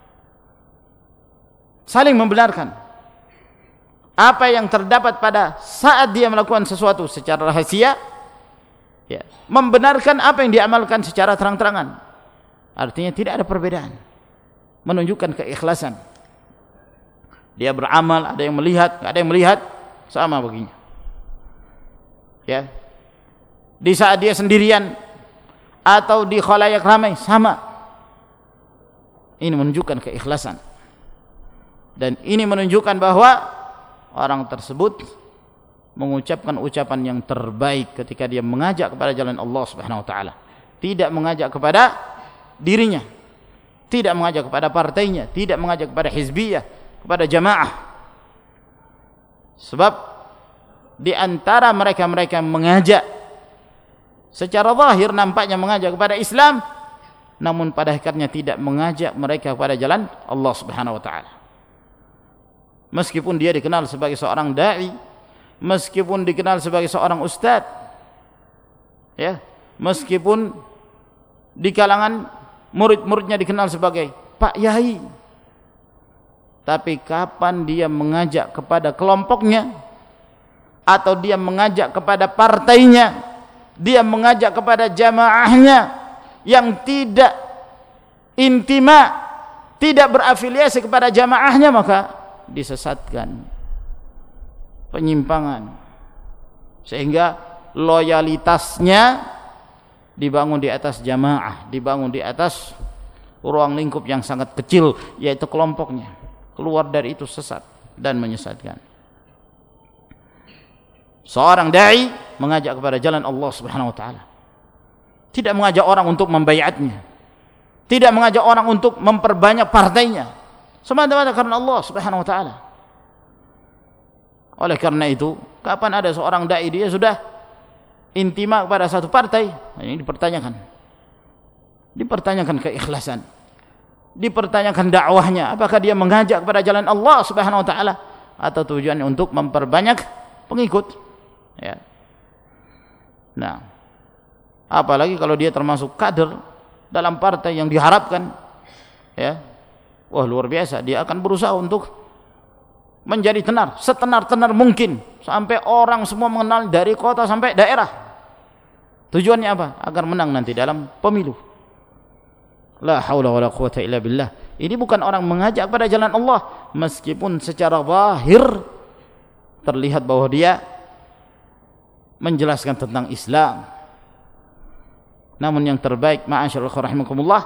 Saling membenarkan. Apa yang terdapat pada saat dia melakukan sesuatu secara rahasia, ya, membenarkan apa yang diamalkan secara terang-terangan. Artinya tidak ada perbedaan. Menunjukkan keikhlasan. Dia beramal, ada yang melihat, ada yang melihat, sama baginya. Ya. Di saat dia sendirian atau di khalayak ramai, sama. Ini menunjukkan keikhlasan. Dan ini menunjukkan bahwa orang tersebut mengucapkan ucapan yang terbaik ketika dia mengajak kepada jalan Allah Subhanahu wa taala. Tidak mengajak kepada dirinya, tidak mengajak kepada partainya, tidak mengajak kepada hizbiyah, kepada jamaah. Sebab di antara mereka-mereka yang mengajak secara zahir nampaknya mengajak kepada Islam, namun pada hakikatnya tidak mengajak mereka kepada jalan Allah Subhanahu wa taala. Meskipun dia dikenal sebagai seorang dai, meskipun dikenal sebagai seorang ustaz, ya, meskipun di kalangan murid-muridnya dikenal sebagai Pak Yai, tapi kapan dia mengajak kepada kelompoknya, atau dia mengajak kepada partainya, dia mengajak kepada jamaahnya yang tidak intima, tidak berafiliasi kepada jamaahnya, maka disesatkan, penyimpangan, sehingga loyalitasnya dibangun di atas jamaah, dibangun di atas ruang lingkup yang sangat kecil, yaitu kelompoknya. Keluar dari itu sesat dan menyesatkan. Seorang dai mengajak kepada jalan Allah Subhanahu wa taala, tidak mengajak orang untuk membayatnya, tidak mengajak orang untuk memperbanyak partainya, semata-mata karena Allah Subhanahu wa taala. Oleh karena itu, kapan ada seorang dai dia sudah intima kepada satu partai, ini dipertanyakan. Dipertanyakan keikhlasan, dipertanyakan dakwahnya, apakah dia mengajak kepada jalan Allah Subhanahu wa taala atau tujuannya untuk memperbanyak pengikut, ya. Nah, apalagi kalau dia termasuk kader dalam partai yang diharapkan, ya, wah luar biasa, dia akan berusaha untuk menjadi tenar, setenar-tenar mungkin, sampai orang semua mengenal dari kota sampai daerah. Tujuannya apa? Agar menang nanti dalam pemilu. La haula wala quwata illa billah. Ini bukan orang mengajak pada jalan Allah, meskipun secara zahir terlihat bahwa dia menjelaskan tentang Islam. Namun yang terbaik, ma'asyiral rahimakumullah,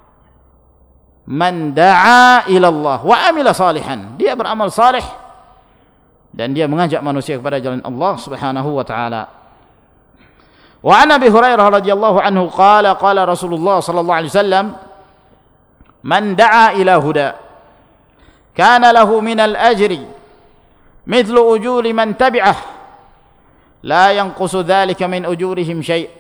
man da'a ila Allah wa amila salihan, dia beramal salih dan dia mengajak manusia kepada jalan Allah Subhanahu wa taala. Wa an Abi Hurairah radhiyallahu anhu qala qala Rasulullah sallallahu alaihi wasallam, man da'a ila huda kana lahu minal ajri mithlu ujuri man tabi'ah la yanqusu dzalika min ujurihim syai'.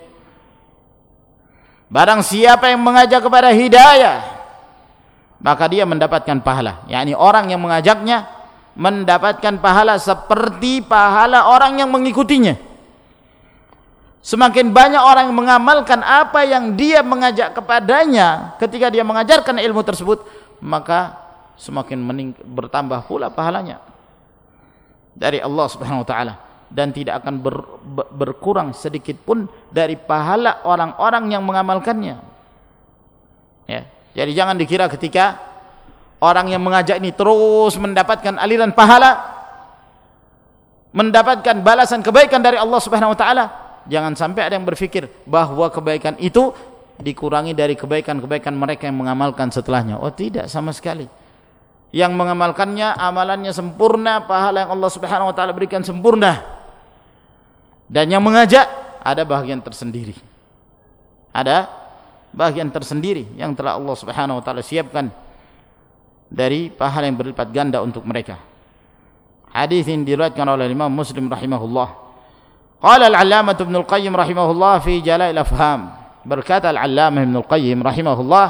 Barang siapa yang mengajak kepada hidayah, maka dia mendapatkan pahala, yakni orang yang mengajaknya mendapatkan pahala seperti pahala orang yang mengikutinya. Semakin banyak orang yang mengamalkan apa yang dia mengajak kepadanya ketika dia mengajarkan ilmu tersebut, maka semakin mening- bertambah pula pahalanya dari Allah Subhanahu wa taala, dan tidak akan ber, ber, berkurang sedikit pun dari pahala orang-orang yang mengamalkannya. Ya, jadi jangan dikira ketika orang yang mengajak ini terus mendapatkan aliran pahala, mendapatkan balasan kebaikan dari Allah Subhanahu wa taala, jangan sampai ada yang berpikir bahwa kebaikan itu dikurangi dari kebaikan-kebaikan mereka yang mengamalkan setelahnya. Oh tidak, sama sekali. Yang mengamalkannya amalannya sempurna, pahala yang Allah Subhanahu wa taala berikan sempurna. Dan yang mengajak ada bahagian tersendiri. Ada bahagian tersendiri yang telah Allah Subhanahu wa taala siapkan dari pahala yang berlipat ganda untuk mereka. Hadis ini diriwayatkan oleh Imam Muslim rahimahullah. Qala al-'Allamah Ibnu al-Qayyim rahimahullah fi Jala'il Afham. Berkata al-'Allamah Ibnu al-Qayyim rahimahullah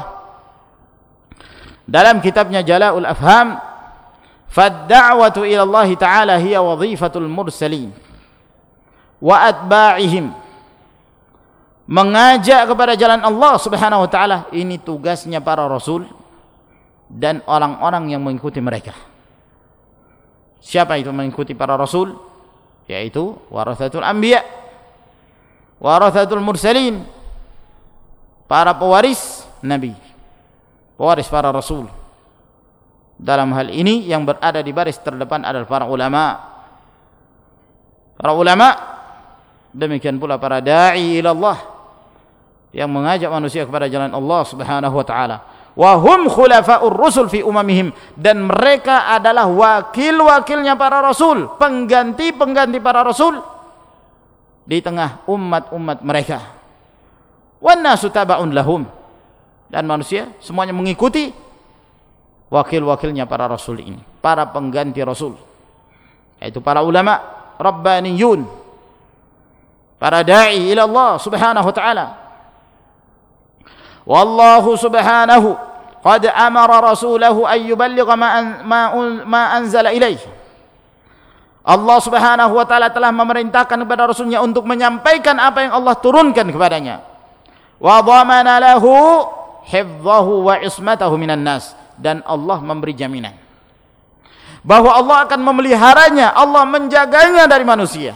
dalam kitabnya Jala'ul Afham, fad-da'watu ila Allah ta'ala hiya wadhifatul mursalin wa atba'ihim. Mengajak kepada jalan Allah Subhanahu wa taala ini tugasnya para rasul dan orang-orang yang mengikuti mereka. Siapa itu mengikuti para rasul? Yaitu warathatul anbiya, warathatul mursalin, para pewaris nabi, pewaris para rasul. Dalam hal ini yang berada di baris terdepan adalah para ulama. Para ulama, demikian pula para da'i ila Allah yang mengajak manusia kepada jalan Allah Subhanahu wa taala. Wa hum khulafa'ur rusul fi umamihim, dan mereka adalah wakil-wakilnya para rasul, pengganti-pengganti para rasul di tengah umat-umat mereka. Wan nasu taba'un lahum, dan manusia semuanya mengikuti wakil-wakilnya para rasul ini, para pengganti rasul, yaitu para ulama rabbaniyun, para da'i ila Allah Subhanahu wa taala. Wallahu subhanahu qad amara rasulahu an yuballigha ma, ma, ma anzala ilaih. Allah Subhanahu wa taala telah memerintahkan kepada rasulnya untuk menyampaikan apa yang Allah turunkan kepadanya. Wa dhamana lahu hifdhahu wa ismatahu minan nas, dan Allah memberi jaminan bahwa Allah akan memeliharanya, Allah menjaganya dari manusia.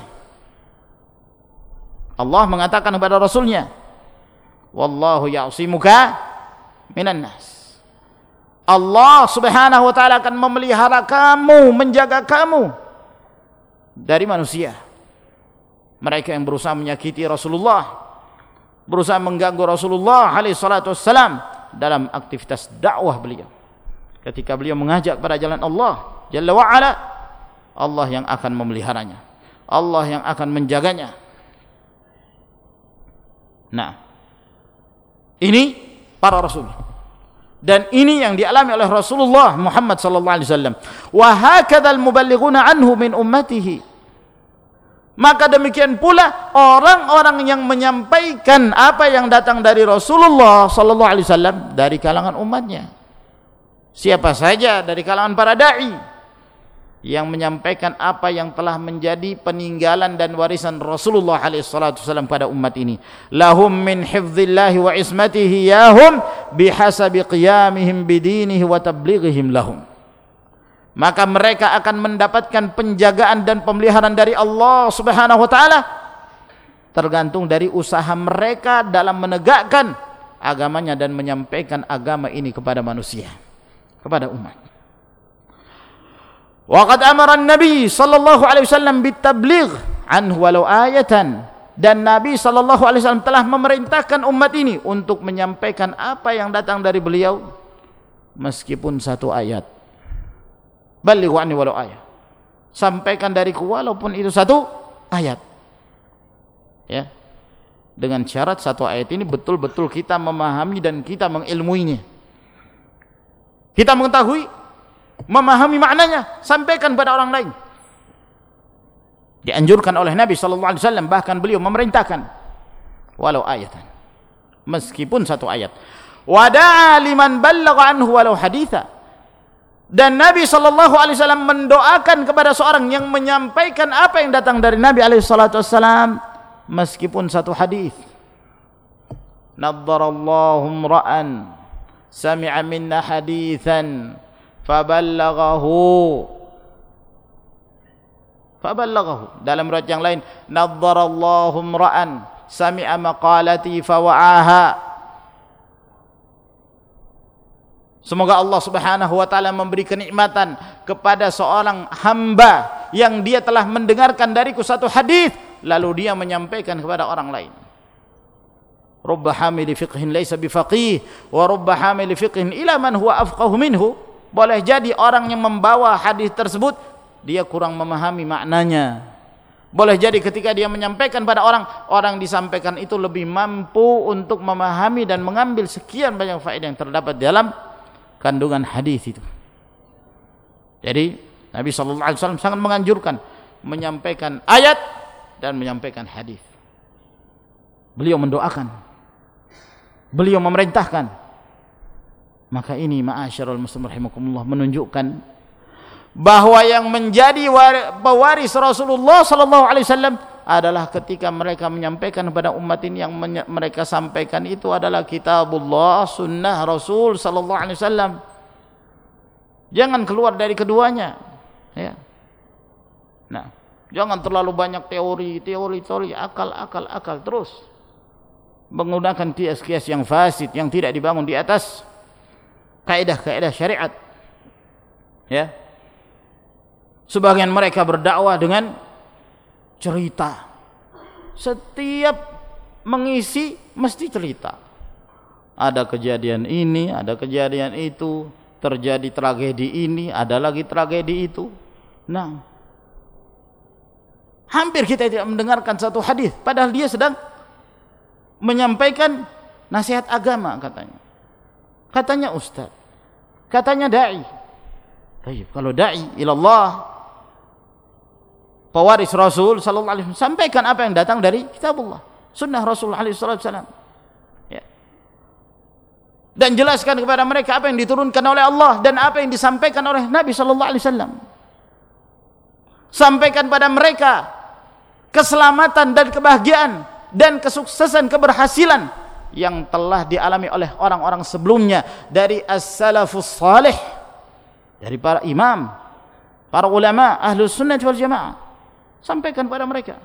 Allah mengatakan kepada rasulnya, wallahu ya'simuka minan nas. Allah Subhanahu wa taala akan memelihara kamu, menjaga kamu dari manusia. Mereka yang berusaha menyakiti Rasulullah, berusaha mengganggu Rasulullah alaihi salatu wassalam dalam aktivitas dakwah beliau. Ketika beliau mengajak pada jalan Allah Jalla wa ala, Allah yang akan memeliharanya, Allah yang akan menjaganya. Nah, ini para rasul, dan ini yang dialami oleh Rasulullah Muhammad sallallahu alaihi wasallam. Wa hakadzal muballighuna anhu min ummatihi. Maka demikian pula orang-orang yang menyampaikan apa yang datang dari Rasulullah sallallahu alaihi wasallam dari kalangan umatnya. Siapa saja dari kalangan para dai yang menyampaikan apa yang telah menjadi peninggalan dan warisan Rasulullah alaihi salatu wasallam pada umat ini. Lahum min hifdzillahi wa ismatihi yahum bihasabi qiyamihim bidinihi wa tablighihim lahum. Maka mereka akan mendapatkan penjagaan dan pemeliharaan dari Allah Subhanahu wa taala tergantung dari usaha mereka dalam menegakkan agamanya dan menyampaikan agama ini kepada manusia, kepada umat. Wa qad amara an-nabi sallallahu alaihi wasallam bit-tabligh anhu walau ayatan dan Nabi sallallahu alaihi wasallam telah memerintahkan umat ini untuk menyampaikan apa yang datang dari beliau meskipun satu ayat. Balighu anni walau ayat. Sampaikan dariku walaupun itu satu ayat. Ya. Dengan syarat satu ayat ini betul-betul kita memahami dan kita mengilmuinya. Kita mengetahui, memahami maknanya, sampaikan pada orang lain. Dianjurkan oleh Nabi sallallahu alaihi wasallam, bahkan beliau memerintahkan walau ayatan, meskipun satu ayat. Wada'a liman ballagha anhu walau haditha. Dan Nabi sallallahu alaihi wasallam mendoakan kepada seorang yang menyampaikan apa yang datang dari Nabi alaihi salatu wasallam meskipun satu hadis. Naddarallahu imra'an sami'a minna hadithan faballaghahu faballaghahu. Dalam riwayat yang lain, naddarallahu imra'an sami'a maqalati fawa'aha. Semoga Allah Subhanahu wa taala memberi kenikmatan kepada seorang hamba yang dia telah mendengarkan dariku satu hadis lalu dia menyampaikan kepada orang lain. Rubba hamili fiqhin laysa bifaqih wa rubba hamili fiqhin ila man huwa afqahu minhu. Boleh jadi orang yang membawa hadis tersebut dia kurang memahami maknanya. Boleh jadi ketika dia menyampaikan pada orang, orang disampaikan itu lebih mampu untuk memahami dan mengambil sekian banyak faedah yang terdapat dalam kandungan hadis itu. Jadi Nabi sallallahu alaihi wasallam sangat menganjurkan menyampaikan ayat dan menyampaikan hadis. Beliau mendoakan, beliau memerintahkan. Maka ini ma'asyiral muslimin rahimakumullah menunjukkan bahwa yang menjadi pewaris Rasulullah sallallahu alaihi wasallam adalah ketika mereka menyampaikan kepada umat ini, yang mereka sampaikan itu adalah kitabullah, sunnah Rasul sallallahu alaihi wasallam. Jangan keluar dari keduanya, ya. Nah, jangan terlalu banyak teori, teori, teori, akal, akal, akal terus menggunakan kias-kias yang fasid yang tidak dibangun di atas kaidah-kaidah syariat. Ya. Sebagian mereka berdakwah dengan cerita. Setiap mengisi mesti cerita. Ada kejadian ini, ada kejadian itu, terjadi tragedi ini, ada lagi tragedi itu. Nah, hampir kita tidak mendengarkan satu hadis padahal dia sedang menyampaikan nasihat agama katanya. Katanya ustaz, katanya dai. Baik, kalau dai ilallah, pewaris Rasul sallallahu alaihi wasallam, sampaikan apa yang datang dari kitabullah, sunnah Rasul alaihi wasallam. Ya. Dan jelaskan kepada mereka apa yang diturunkan oleh Allah dan apa yang disampaikan oleh Nabi sallallahu alaihi wasallam. Sampaikan pada mereka keselamatan dan kebahagiaan dan kesuksesan, keberhasilan yang telah dialami oleh orang-orang sebelumnya dari as-salafus salih, dari para imam, para ulama ahlus sunnah wal jamaah. Sampaikan pada mereka.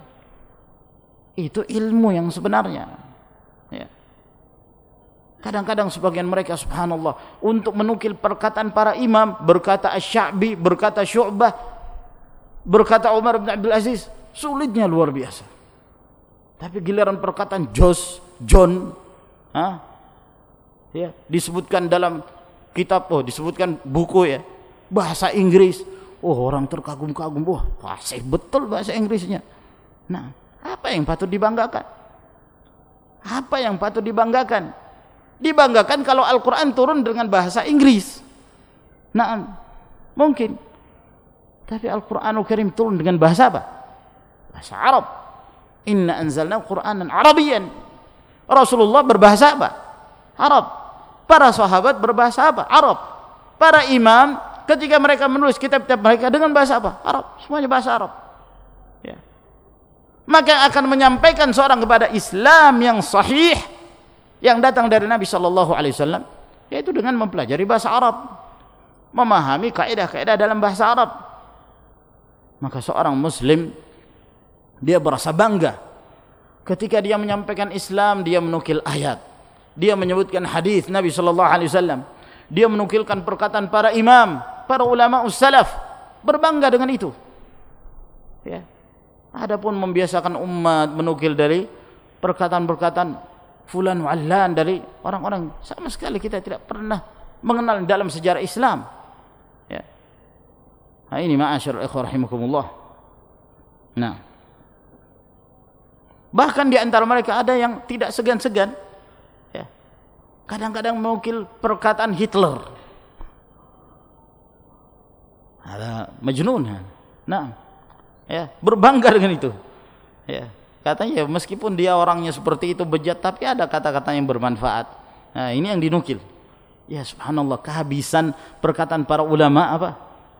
Itu ilmu yang sebenarnya. Ya. Kadang-kadang sebagian mereka subhanallah untuk menukil perkataan para imam, berkata Asy-Sya'bi, berkata Syu'bah, berkata Umar bin Abdul Aziz, sulitnya luar biasa. Tapi giliran perkataan Jos, John, ha? Ya, disebutkan dalam kitab, oh disebutkan buku ya, bahasa Inggris. Oh, orang terkagum-kagum, wah fasih betul bahasa Inggrisnya. Nah, apa yang patut dibanggakan? Apa yang patut dibanggakan? Dibanggakan kalau Al-Quran turun dengan bahasa Inggris. Nah, mungkin. Tapi Al-Quranul Karim turun dengan bahasa apa? Bahasa Arab. Inna anzalna Qur'anan Arabiyan. Rasulullah berbahasa apa? Arab. Para sahabat berbahasa apa? Arab. Para imam ketika mereka menulis kitab-kitab mereka dengan bahasa apa? Arab. Semuanya bahasa Arab. Ya. Maka akan menyampaikan seorang kepada Islam yang sahih yang datang dari Nabi sallallahu alaihi wasallam, yaitu dengan mempelajari bahasa Arab, memahami kaidah-kaidah dalam bahasa Arab. Maka seorang muslim dia berasa bangga ketika dia menyampaikan Islam, dia menukil ayat, dia menyebutkan hadis Nabi sallallahu alaihi wasallam, dia menukilkan perkataan para imam, para ulama ussalaf, berbangga dengan itu. Ya. Adapun membiasakan umat menukil dari perkataan-perkataan fulan wa'allan dari orang-orang, sama sekali kita tidak pernah mengenal dalam sejarah Islam. Ya. Nah, ini ma'asyarul ikhwah rahimakumullah. Nah, bahkan di antara mereka ada yang tidak segan-segan, ya, kadang-kadang menukil perkataan Hitler. Ada majnun. Nah, ya, berbangga dengan itu. Ya, katanya meskipun dia orangnya seperti itu bejat, tapi ada kata-kata yang bermanfaat. Nah, ini yang dinukil. Ya subhanallah, kehabisan perkataan para ulama apa?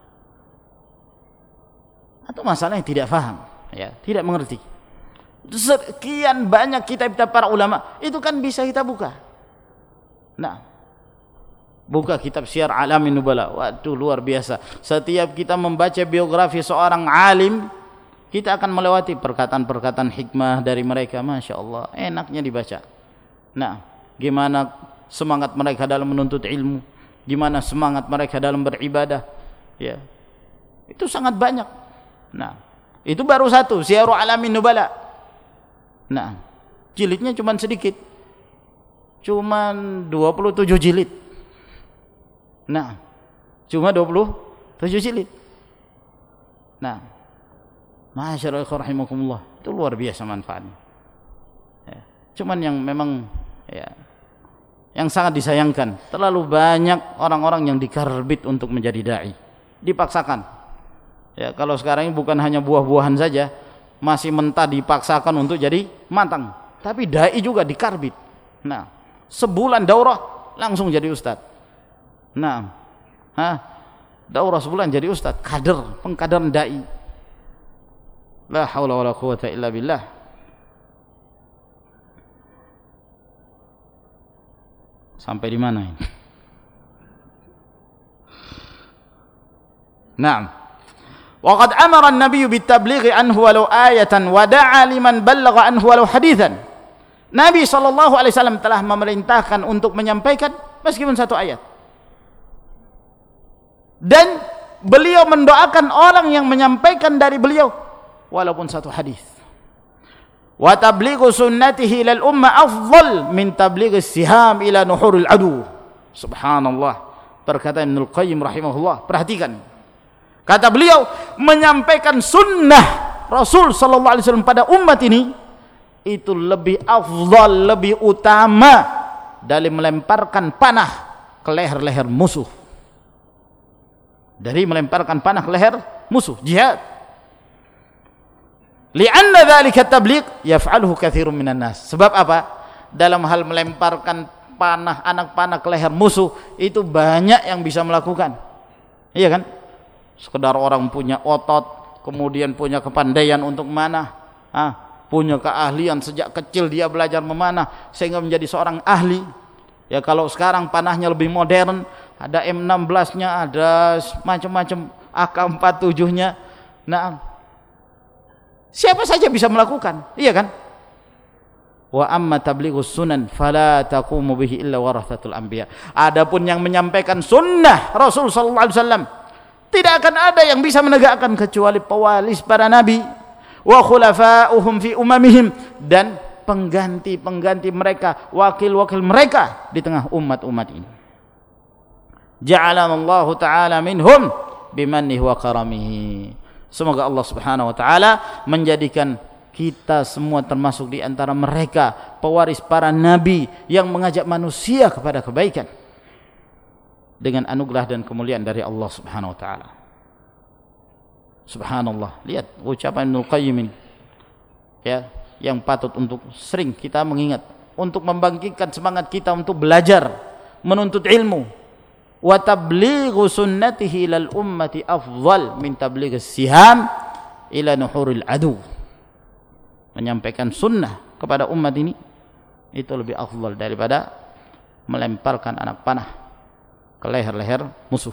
Atau masalahnya tidak faham, ya, tidak mengerti. Sekian banyak kitab-kitab para ulama, itu kan bisa kita buka. Nah, buka kitab Syiar A'lamin Nubala. Waduh, luar biasa. Setiap kita membaca biografi seorang alim, kita akan melewati perkataan-perkataan hikmah dari mereka. Masya Allah, enaknya dibaca. Nah, gimana semangat mereka dalam menuntut ilmu, gimana semangat mereka dalam beribadah, ya, itu sangat banyak. Nah, itu baru satu, Syiar A'lamin Nubala. Nah, jilidnya cuma sedikit, cuma dua puluh tujuh jilid. Nah, cuma dua puluh tujuh jilid. Nah, ma'asyarul ikhwah rahimakumullah, itu luar biasa manfaatnya. Ya, cuman yang memang, ya, yang sangat disayangkan, terlalu banyak orang-orang yang dikarbit untuk menjadi dai, dipaksakan. Ya, kalau sekarang ini bukan hanya buah-buahan saja, masih mentah dipaksakan untuk jadi matang, tapi dai juga dikarbit. Nah, sebulan daurah langsung jadi ustad. Nah, ha, daurah sebulan jadi ustad, kader, pengkaderan dai. La haula wala quwata illa billah. Sampai di mana ini? Naam. Wa qad amara an-nabiy bit-tablighi anhu walau ayatan wa da'a liman ballagha anhu walau hadithan. Nabi sallallahu alaihi wasallam telah memerintahkan untuk menyampaikan meskipun satu ayat. Dan beliau mendoakan orang yang menyampaikan dari beliau walaupun satu hadis. Wa tablighu sunnatihi lil umma afdal min tablighi siham ila nuhuril adu. Subhanallah, perkataan Ibnu Qayyim rahimahullah. Perhatikan, kata beliau, menyampaikan sunnah Rasul sallallahu alaihi wasallam pada umat ini itu lebih afdal, lebih utama dari melemparkan panah ke leher-leher musuh. Dari melemparkan panah ke leher musuh, jihad. Li'anna dzalika at-tabligh yaf'aluhu katsirun minan nas. Sebab apa? Dalam hal melemparkan panah, anak panah ke leher musuh, itu banyak yang bisa melakukan. Iya kan? Sekedar orang punya otot, kemudian punya kepandaian untuk memanah, ah, punya keahlian sejak kecil dia belajar memanah sehingga menjadi seorang ahli. Ya, kalau sekarang panahnya lebih modern, ada M enam belas-nya, ada macam-macam A K empat puluh tujuh-nya. Nah, siapa saja bisa melakukan, iya kan? Wa amma tablighus sunan fala taqumu bihi illa warathatul anbiya. Adapun yang menyampaikan sunnah Rasul sallallahu alaihi wasallam, tidak akan ada yang bisa menegakkan kecuali pewaris para nabi, wa khulafa'uhum fi umamihim, dan pengganti-pengganti mereka, wakil-wakil mereka di tengah umat-umat ini. Ja'alanallahu ta'ala minhum bimannihi wa karamihi. Semoga Allah Subhanahu wa taala menjadikan kita semua termasuk di antara mereka, pewaris para nabi yang mengajak manusia kepada kebaikan dengan anugerah dan kemuliaan dari Allah Subhanahu wa taala. Subhanallah, lihat ucapan Ibnu Qayyim ini, ya, yang patut untuk sering kita mengingat, untuk membangkitkan semangat kita untuk belajar, menuntut ilmu. Wa tablighu sunnatihi lil ummati afdal min tablighis siham ila nuhuril adu. Menyampaikan sunnah kepada umat ini itu lebih afdal daripada melemparkan anak panah ke leher-leher musuh.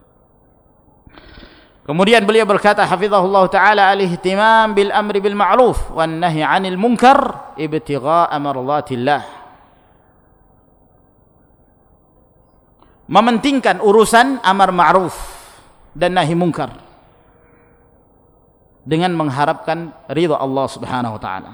Kemudian beliau berkata hafizahullah taala, al-ihtimam bil amri bil ma'ruf wan nahy 'anil munkar ibtigha'a mardatillah. Mementingkan urusan amar ma'ruf dan nahi munkar dengan mengharapkan ridha Allah Subhanahu wa taala.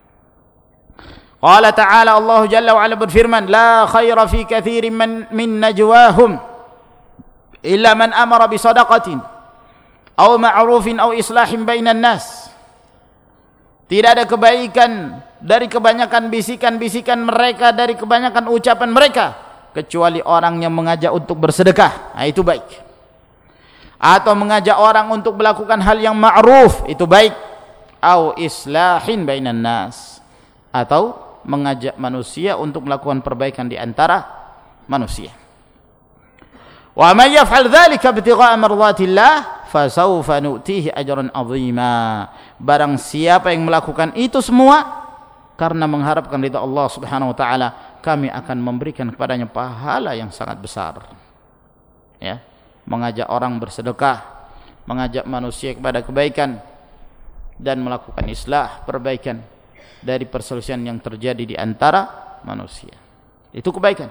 Qala ta'ala, Allah Jalla wa Ala berfirman, la khaira fi katsirin min, min najwahum illa man amara bi sadaqatin aw ma'rufin aw islahin bainan nas. Tidak ada kebaikan dari kebanyakan bisikan-bisikan mereka, dari kebanyakan ucapan mereka, kecuali orang yang mengajak untuk bersedekah. Nah, itu baik. Atau mengajak orang untuk melakukan hal yang ma'ruf, itu baik. Au islahin bainan nas, atau mengajak manusia untuk melakukan perbaikan di antara manusia. Wa may yaf'al dzalika ibtigha'a mardhatillah fasawfa nu'tihi ajran 'azima. Barang siapa yang melakukan itu semua karena mengharapkan ridha Allah Subhanahu wa taala, kami akan memberikan kepadanya pahala yang sangat besar. Ya, mengajak orang bersedekah, mengajak manusia kepada kebaikan dan melakukan islah, perbaikan dari perselisihan yang terjadi di antara manusia. Itu kebaikan.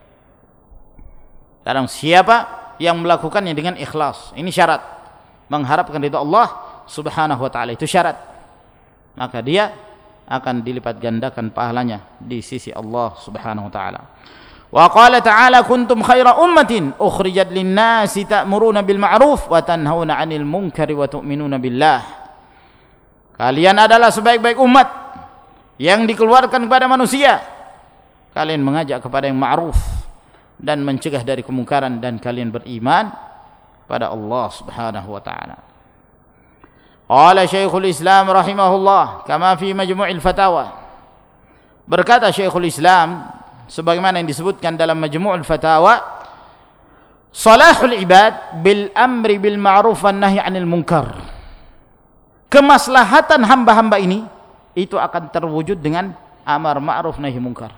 Barang siapa yang melakukannya dengan ikhlas, ini syarat, mengharapkan ridha Allah Subhanahu wa taala, itu syarat, maka dia akan dilipat gandakan pahalanya di sisi Allah Subhanahu wa taala. Wa qala ta'ala, kuntum khaira ummatin ukhrijat lin-nasi ta'muruna bil ma'ruf wa tanhauna 'anil munkari wa tu'minuna billah. Kalian adalah sebaik-baik umat yang dikeluarkan kepada manusia. Kalian mengajak kepada yang ma'ruf dan mencegah dari kemungkaran, dan kalian beriman pada Allah Subhanahu wa taala. Qala Syekhul Islam rahimahullah kama fi Majmu'il Fatawa. Berkata Syekhul Islam sebagaimana yang disebutkan dalam Majmu'ul Fatawa, salahul ibad bil amri bil ma'ruf wan nahyi 'anil munkar. Kemaslahatan hamba-hamba ini itu akan terwujud dengan amar ma'ruf nahi munkar.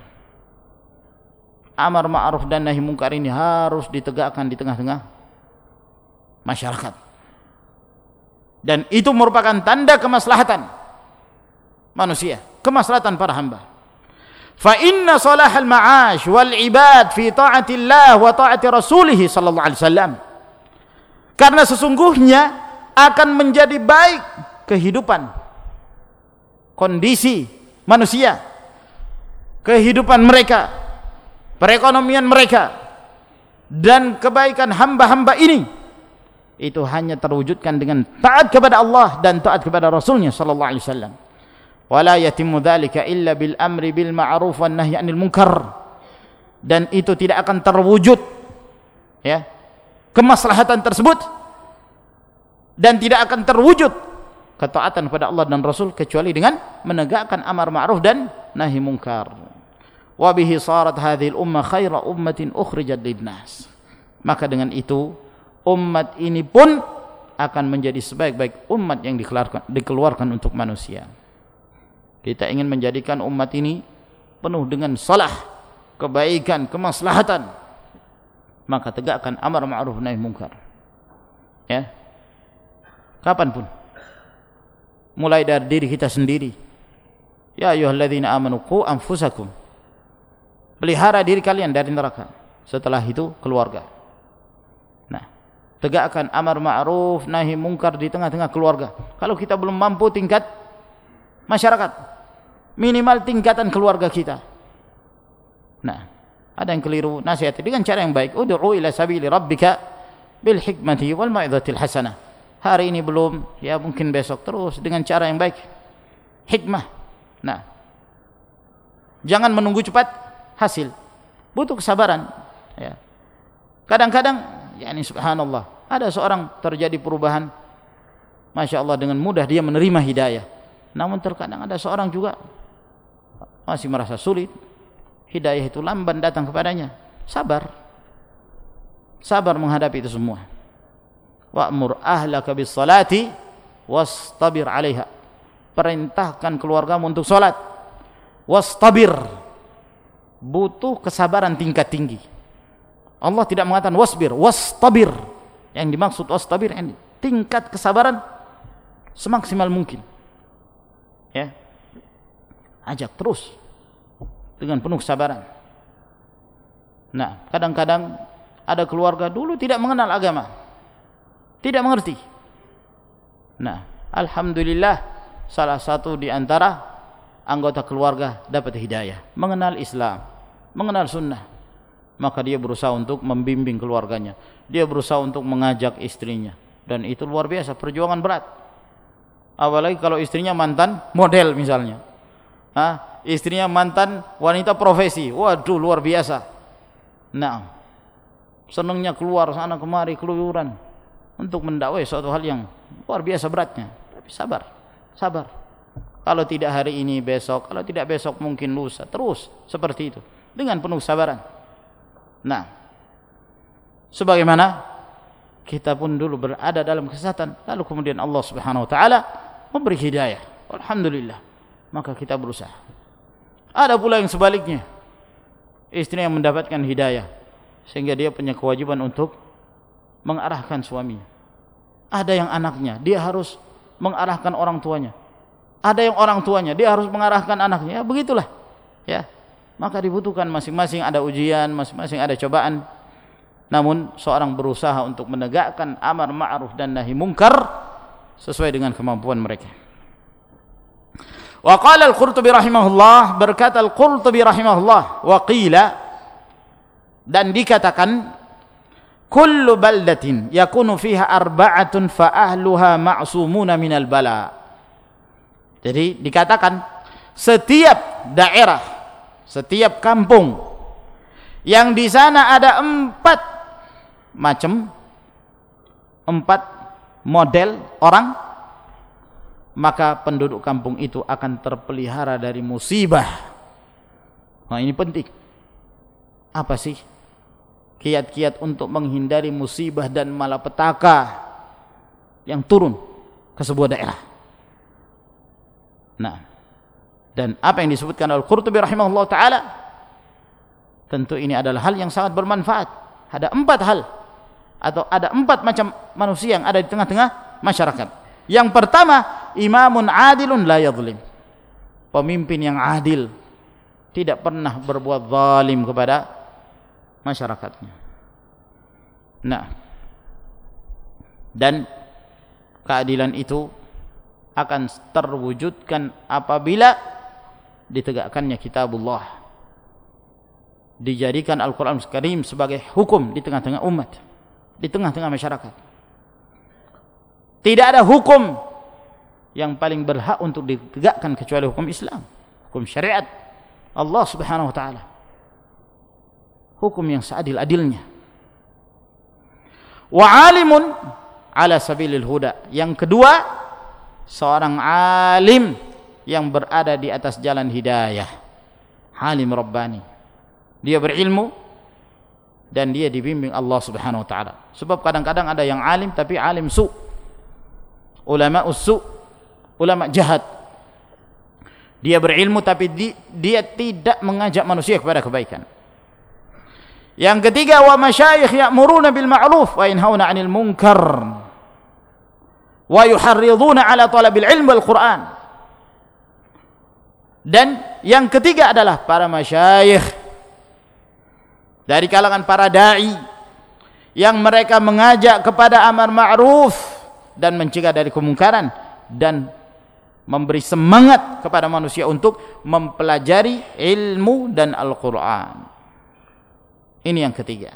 Amar ma'ruf dan nahi munkar ini harus ditegakkan di tengah-tengah masyarakat. Dan itu merupakan tanda kemaslahatan manusia, kemaslahatan para hamba. Fa inna salahal ma'ash wal ibad fi ta'atillah wa ta'ati rasulih sallallahu alaihi wasallam. Karena sesungguhnya akan menjadi baik kehidupan, kondisi manusia, kehidupan mereka, perekonomian mereka, dan kebaikan hamba-hamba ini itu hanya terwujudkan dengan taat kepada Allah dan taat kepada Rasulnya sallallahu alaihi wasallam. Wala yatimmu dzalika illa bil amri bil ma'ruf wan nahyi 'anil munkar. Dan itu tidak akan terwujud, ya, kemaslahatan tersebut, dan tidak akan terwujud ketaatan kepada Allah dan Rasul kecuali dengan menegakkan amar ma'ruf dan nahi munkar. Wa bihi sarat hadhihi al-ummah khaira ummatin ukhrijat lin-nas. Maka dengan itu umat ini pun akan menjadi sebaik-baik umat yang dikeluarkan, dikeluarkan untuk manusia. Kita ingin menjadikan umat ini penuh dengan salah, kebaikan, kemaslahatan, maka tegakkan amar ma'ruf nahi munkar. Ya, kapanpun, mulai dari diri kita sendiri. Ya ayyuhalladzina amanu qu anfusakum, pelihara diri kalian dari neraka. Setelah itu keluarga. Nah, tegakkan amar ma'ruf nahi munkar di tengah-tengah keluarga. Kalau kita belum mampu tingkat masyarakat, minimal tingkatan keluarga kita. Nah, ada yang keliru, nasihati dengan cara yang baik. Ud'u ila sabili rabbika bil hikmati wal mau'izatil hasanah. Hari ini belum, ya mungkin besok, terus dengan cara yang baik, hikmah. Nah, jangan menunggu cepat hasil, butuh kesabaran. Ya, kadang-kadang, ya ini subhanallah, ada seorang terjadi perubahan, masya Allah, dengan mudah dia menerima hidayah. Namun terkadang ada seorang juga masih merasa sulit, hidayah itu lamban datang kepadanya. Sabar, sabar menghadapi itu semua. Wa'mur ahlaka bis salati wastabir 'alaiha. Perintahkan keluargamu untuk salat. Wastabir, butuh kesabaran tingkat tinggi. Allah tidak mengatakan wasbir, wastabir. Yang dimaksud wastabir ini tingkat kesabaran semaksimal mungkin. Ya, ajak terus dengan penuh kesabaran. Nah, kadang-kadang ada keluarga dulu tidak mengenal agama, tidak mengerti. Nah, alhamdulillah salah satu di antara anggota keluarga dapat hidayah, mengenal Islam, mengenal sunnah, maka dia berusaha untuk membimbing keluarganya, dia berusaha untuk mengajak istrinya, dan itu luar biasa, perjuangan berat. Apalagi kalau istrinya mantan model misalnya, Hah? istrinya mantan wanita profesi, waduh luar biasa. Nah, senangnya keluar sana kemari keluyuran untuk mendakwai suatu hal yang luar biasa beratnya. Tapi sabar, sabar. Kalau tidak hari ini besok, kalau tidak besok mungkin lusa, terus seperti itu dengan penuh sabaran. Nah, sebagaimana kita pun dulu berada dalam kesesatan, lalu kemudian Allah Subhanahu wa taala memberi hidayah, alhamdulillah, maka kita berusaha. Ada pula yang sebaliknya, istri yang mendapatkan hidayah sehingga dia punya kewajiban untuk mengarahkan suaminya. Ada yang anaknya, dia harus mengarahkan orang tuanya. Ada yang orang tuanya, dia harus mengarahkan anaknya. Ya, begitulah. Ya. Maka dibutuhkan masing-masing ada ujian, masing-masing ada cobaan. Namun seorang berusaha untuk menegakkan amar ma'ruf dan nahi mungkar sesuai dengan kemampuan mereka. Wa qala al-Qurtubi rahimahullah, berkata al-Qurtubi rahimahullah, wa qila, dan dikatakan, kullu baldatin yakunu fiha arba'atun fa ahluha ma'sumuna minal bala. Jadi dikatakan setiap daerah, setiap kampung yang di sana ada empat macam, empat model orang, maka penduduk kampung itu akan terpelihara dari musibah. Nah, ini penting. Apa sih kiat-kiat untuk menghindari musibah dan malapetaka yang turun ke sebuah daerah? Nah, dan apa yang disebutkan oleh Qurtubi rahimahullah ta'ala, tentu ini adalah hal yang sangat bermanfaat. Ada empat hal atau ada empat macam manusia yang ada di tengah-tengah masyarakat. Yang pertama, imamun adilun la yadhlim, pemimpin yang adil, tidak pernah berbuat zalim kepada masyarakatnya. Nah, dan keadilan itu akan terwujudkan apabila ditegakkannya kitabullah, dijadikan Al-Quran Karim sebagai hukum di tengah-tengah umat, di tengah-tengah masyarakat. Tidak ada hukum yang paling berhak untuk ditegakkan kecuali hukum Islam, hukum syariat Allah Subhanahu wa taala, hukum yang seadil-adilnya. Wa alimun ala sabilil huda, yang kedua, seorang alim yang berada di atas jalan hidayah, alim rabbani, dia berilmu dan dia dibimbing Allah Subhanahu wa taala. Sebab kadang-kadang ada yang alim tapi alim su, ulama usu, ulama jahat. Dia berilmu tapi di, dia tidak mengajak manusia kepada kebaikan. Yang ketiga, wa masyayikh ya'muruna bil ma'ruf wa yanhauna 'anil munkar wa yuharriduna 'ala talabil ilm wal Qur'an. Dan yang ketiga adalah para masyayikh dari kalangan para dai yang mereka mengajak kepada amar ma'ruf dan mencegah dari kemungkaran dan memberi semangat kepada manusia untuk mempelajari ilmu dan Al-Quran. Ini yang ketiga.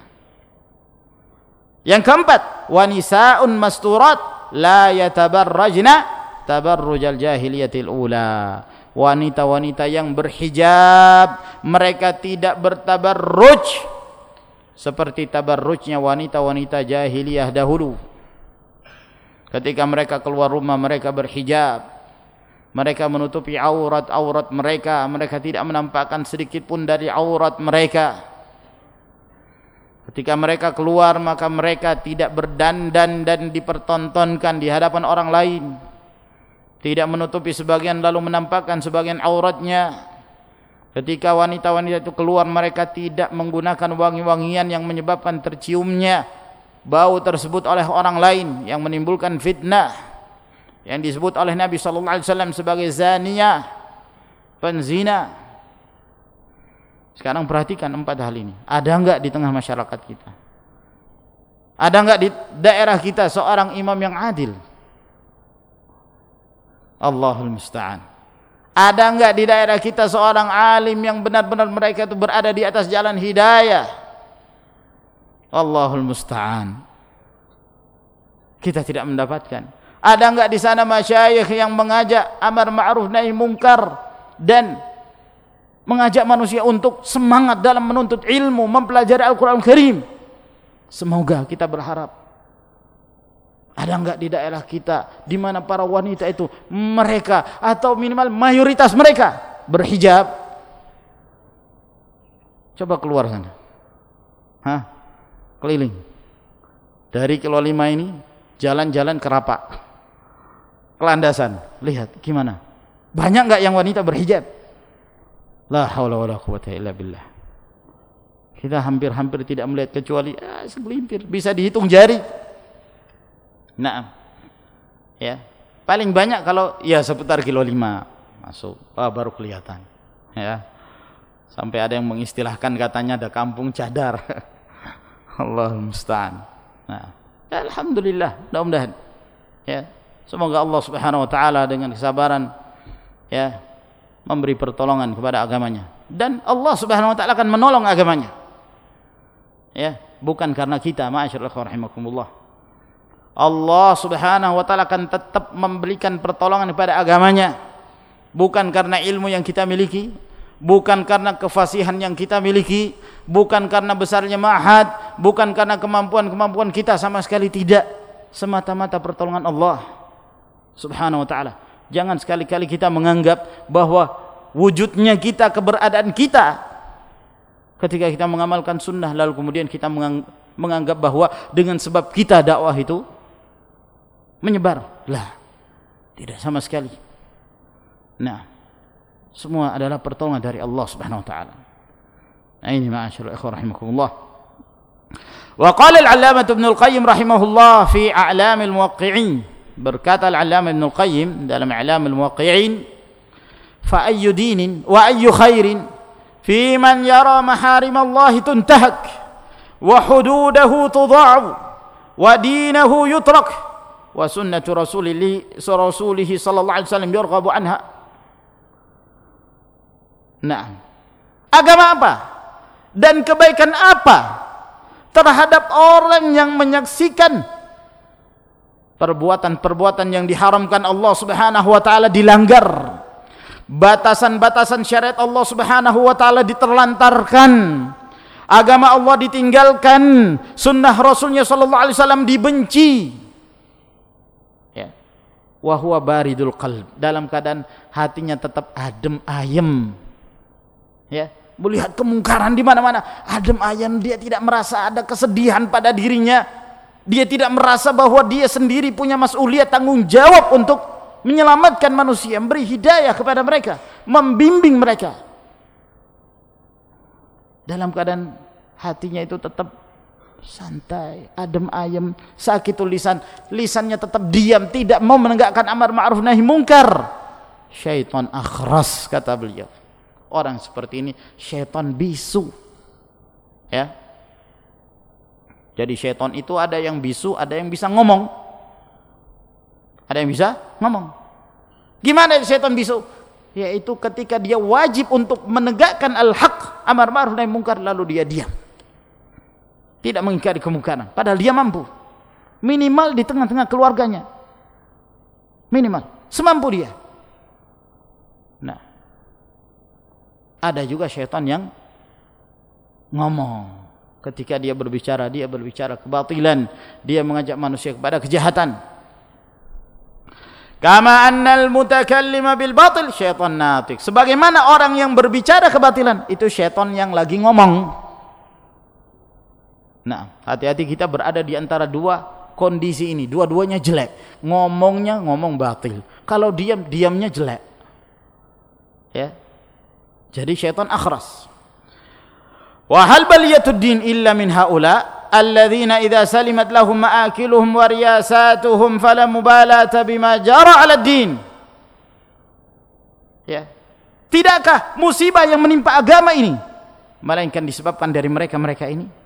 Yang keempat, wa nisaun masturat la yatabarrajna tabarrujal jahiliyatil ula. Wanita-wanita yang berhijab, mereka tidak bertabarruj seperti tabarrujnya wanita-wanita jahiliyah dahulu. Ketika mereka keluar rumah, mereka berhijab, mereka menutupi aurat-aurat mereka, mereka tidak menampakkan sedikit pun dari aurat mereka. Ketika mereka keluar, maka mereka tidak berdandan dan dipertontonkan di hadapan orang lain, tidak menutupi sebagian lalu menampakkan sebagian auratnya. Ketika wanita-wanita itu keluar, mereka tidak menggunakan wangi-wangian yang menyebabkan terciumnya bau tersebut oleh orang lain yang menimbulkan fitnah, yang disebut oleh Nabi sallallahu alaihi wasallam sebagai zaniyah, penzina. Sekarang perhatikan empat hal ini. Ada enggak di tengah masyarakat kita? Ada enggak di daerah kita seorang imam yang adil? Allahul musta'an. Ada enggak di daerah kita seorang alim yang benar-benar mereka itu berada di atas jalan hidayah? Allahul musta'an. Kita tidak mendapatkan. Ada enggak di sana masyayikh yang mengajak amar ma'ruf nahi munkar dan mengajak manusia untuk semangat dalam menuntut ilmu, mempelajari Al-Qur'an Karim? Semoga kita berharap. Ada enggak di daerah kita di mana para wanita itu mereka atau minimal mayoritas mereka berhijab? Coba keluar sana. Hah? Keliling. Dari kilo lima ini jalan-jalan ke Rapak. Kelandasan. Lihat gimana? Banyak enggak yang wanita berhijab? La haula wala quwwata illa billah. Kita hampir-hampir tidak melihat kecuali ah, segelintir, bisa dihitung jari. Nah, ya paling banyak kalau ya seputar kilo lima masuk, oh, baru kelihatan, ya. Sampai ada yang mengistilahkan katanya ada kampung cadar. Allahul musta'an. Nah, ya, alhamdulillah, mudah-mudahan, ya, semoga Allah Subhanahu Wa Taala dengan kesabaran, ya, memberi pertolongan kepada agamanya, dan Allah Subhanahu Wa Taala akan menolong agamanya, ya, bukan karena kita, ma'asyiral ikhwan rahimakumullah. Allah Subhanahu wa taala akan tetap memberikan pertolongan kepada agamanya, bukan karena ilmu yang kita miliki, bukan karena kefasihan yang kita miliki, bukan karena besarnya ma'had, bukan karena kemampuan-kemampuan kita, sama sekali tidak. Semata-mata pertolongan Allah Subhanahu wa taala. Jangan sekali-kali kita menganggap bahwa wujudnya kita, keberadaan kita ketika kita mengamalkan sunnah, lalu kemudian kita menganggap bahwa dengan sebab kita dakwah itu menyebar. Lah, tidak sama sekali. Nah, semua adalah pertolongan dari Allah Subhanahu wa taala. Nah, ini ma'asyiral ikhwan rahimakumullah. Wa qala al-'allamah Ibnu al-Qayyim rahimahullah fi A'lam al-Muwaqqi'in. Berkata al-'Allamah Ibnu al-Qayyim dalam A'lam al-Muwaqqi'in, fa ayyu dinin wa ayyu khairin fi man yara maharim Allah tuntahak wa hududahu tudha'u wa dinahu yutrak wa sunnatu rasulihi rasulihi sallallahu alaihi wasallam yurghabu anha. Nah, agama apa dan kebaikan apa terhadap orang yang menyaksikan perbuatan-perbuatan yang diharamkan Allah Subhanahu wa taala dilanggar, batasan-batasan syariat Allah Subhanahu wa taala diterlantarkan, agama Allah ditinggalkan, sunnah Rasulnya sallallahu alaihi wasallam dibenci. Wa huwa baridul qalb, dalam keadaan hatinya tetap adem ayem, ya, melihat kemungkaran di mana-mana adem ayem, dia tidak merasa ada kesedihan pada dirinya, dia tidak merasa bahwa dia sendiri punya mas'uliyah, tanggung jawab untuk menyelamatkan manusia, memberi hidayah kepada mereka, membimbing mereka. Dalam keadaan hatinya itu tetap santai, adem ayem, sakitul lisan, lisannya tetap diam, tidak mau menegakkan amar ma'ruf nahi munkar. Syaitan akhras, kata beliau. Orang seperti ini syaitan bisu, ya. Jadi syaitan itu ada yang bisu, ada yang bisa ngomong, ada yang bisa ngomong. Gimana syaitan bisu? Yaitu ketika dia wajib untuk menegakkan al-haq, amar ma'ruf nahi munkar, lalu dia diam, tidak mengingkari kemungkaran, padahal dia mampu, minimal di tengah-tengah keluarganya, minimal semampu dia. Nah, ada juga syaitan yang ngomong, ketika dia berbicara, dia berbicara kebatilan, dia mengajak manusia kepada kejahatan. Kama annal mutakallima bil batil syaitan natik, sebagaimana orang yang berbicara kebatilan itu syaitan yang lagi ngomong. Nah, hati-hati kita berada di antara dua kondisi ini, dua-duanya jelek. Ngomongnya ngomong batil, kalau diam diamnya jelek, ya. Jadi syaitan akhras. Wa hal baliyatud din illa min haula alladzina idza salimat lahum ma'akiluhum wa riyasatuhum fala mubalata bima jara 'ala din. Ya. Tidakkah musibah yang menimpa agama ini melainkan disebabkan dari mereka-mereka ini,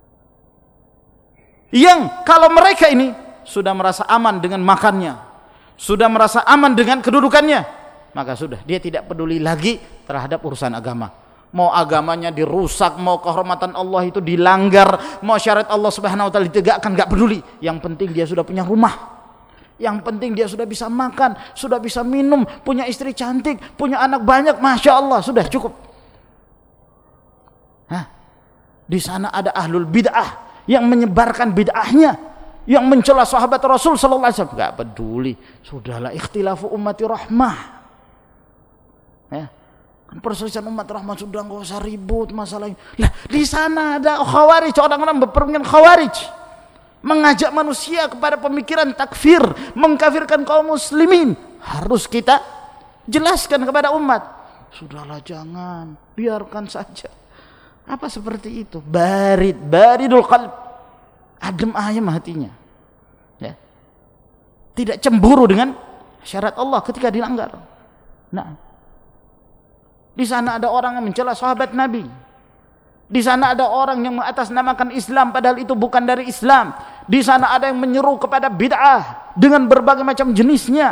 yang kalau mereka ini sudah merasa aman dengan makannya, sudah merasa aman dengan kedudukannya, maka sudah, dia tidak peduli lagi terhadap urusan agama. Mau agamanya dirusak, mau kehormatan Allah itu dilanggar, mau syariat Allah Subhanahu wa taala ditegakkan, enggak peduli. Yang penting dia sudah punya rumah. Yang penting dia sudah bisa makan, sudah bisa minum, punya istri cantik, punya anak banyak, masya Allah, sudah cukup. Hah? Di sana ada ahlul bid'ah yang menyebarkan bid'ahnya, yang mencela sahabat Rasul sallallahu alaihi wasallam. Enggak peduli, sudahlah, ikhtilafu ummati rahmah. Ya. Kan perselisihan umat rahmah, sudah enggak usah ribut masalahnya. Lah, di sana ada khawarij, orang-orang berperangan khawarij, mengajak manusia kepada pemikiran takfir, mengkafirkan kaum muslimin. Harus kita jelaskan kepada umat. Sudahlah, jangan, biarkan saja. Apa seperti itu? Barid, baridul qalb, adem ayem hatinya, ya. Tidak cemburu dengan syariat Allah ketika dilanggar. Nah, di sana ada orang yang mencela sahabat Nabi. Di sana ada orang yang mengatasnamakan Islam padahal itu bukan dari Islam. Di sana ada yang menyeru kepada bid'ah dengan berbagai macam jenisnya.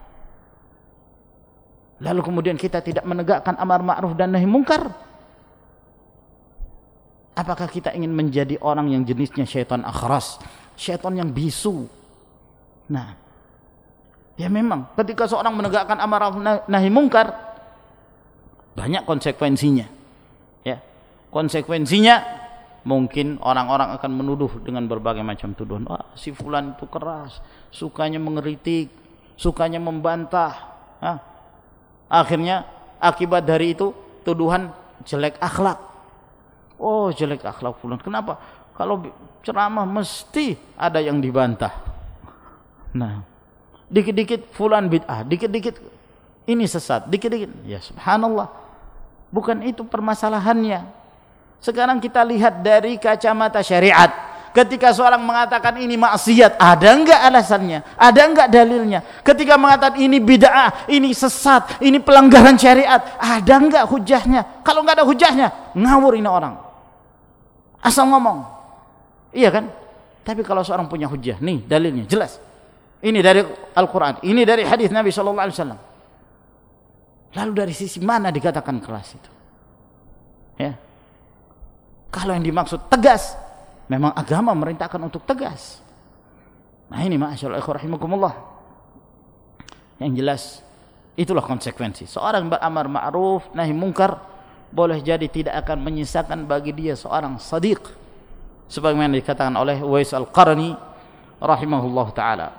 Lalu kemudian kita tidak menegakkan amar ma'ruf dan nahi mungkar. Apakah kita ingin menjadi orang yang jenisnya syaitan akhras, syaitan yang bisu? Nah, ya memang ketika seorang menegakkan amar ma'ruf nahi mungkar, banyak konsekuensinya. Ya, konsekuensinya mungkin orang-orang akan menuduh dengan berbagai macam tuduhan. Wah, si fulan itu keras, sukanya mengeritik, sukanya membantah. Nah, akhirnya akibat dari itu tuduhan jelek akhlak. Oh, jelek akhlak fulan. Kenapa? Kalau ceramah mesti ada yang dibantah. Nah, dikit-dikit fulan bid'ah, dikit-dikit ini sesat, dikit-dikit. Ya subhanallah. Bukan itu permasalahannya. Sekarang kita lihat dari kacamata syariat. Ketika seorang mengatakan ini maksiat, ada enggak alasannya? Ada enggak dalilnya? Ketika mengatakan ini bid'ah, ini sesat, ini pelanggaran syariat, ada enggak hujahnya? Kalau enggak ada hujahnya, ngawur ini orang. Asal ngomong. Iya kan? Tapi kalau seorang punya hujah, nih dalilnya jelas. Ini dari Al-Quran, ini dari hadis Nabi shallallahu alaihi wasallam. Lalu dari sisi mana dikatakan keras itu? Ya. Kalau yang dimaksud tegas, memang agama merintahkan untuk tegas. Nah ini ma'asyarul ikhwah rahimakumullah. Yang jelas itulah konsekuensi. Seorang beramar ma'ruf nahi mungkar boleh jadi tidak akan menyisakan bagi dia seorang sadiq, sebagaimana dikatakan oleh Uwais Al-Qarni rahimahullah ta'ala.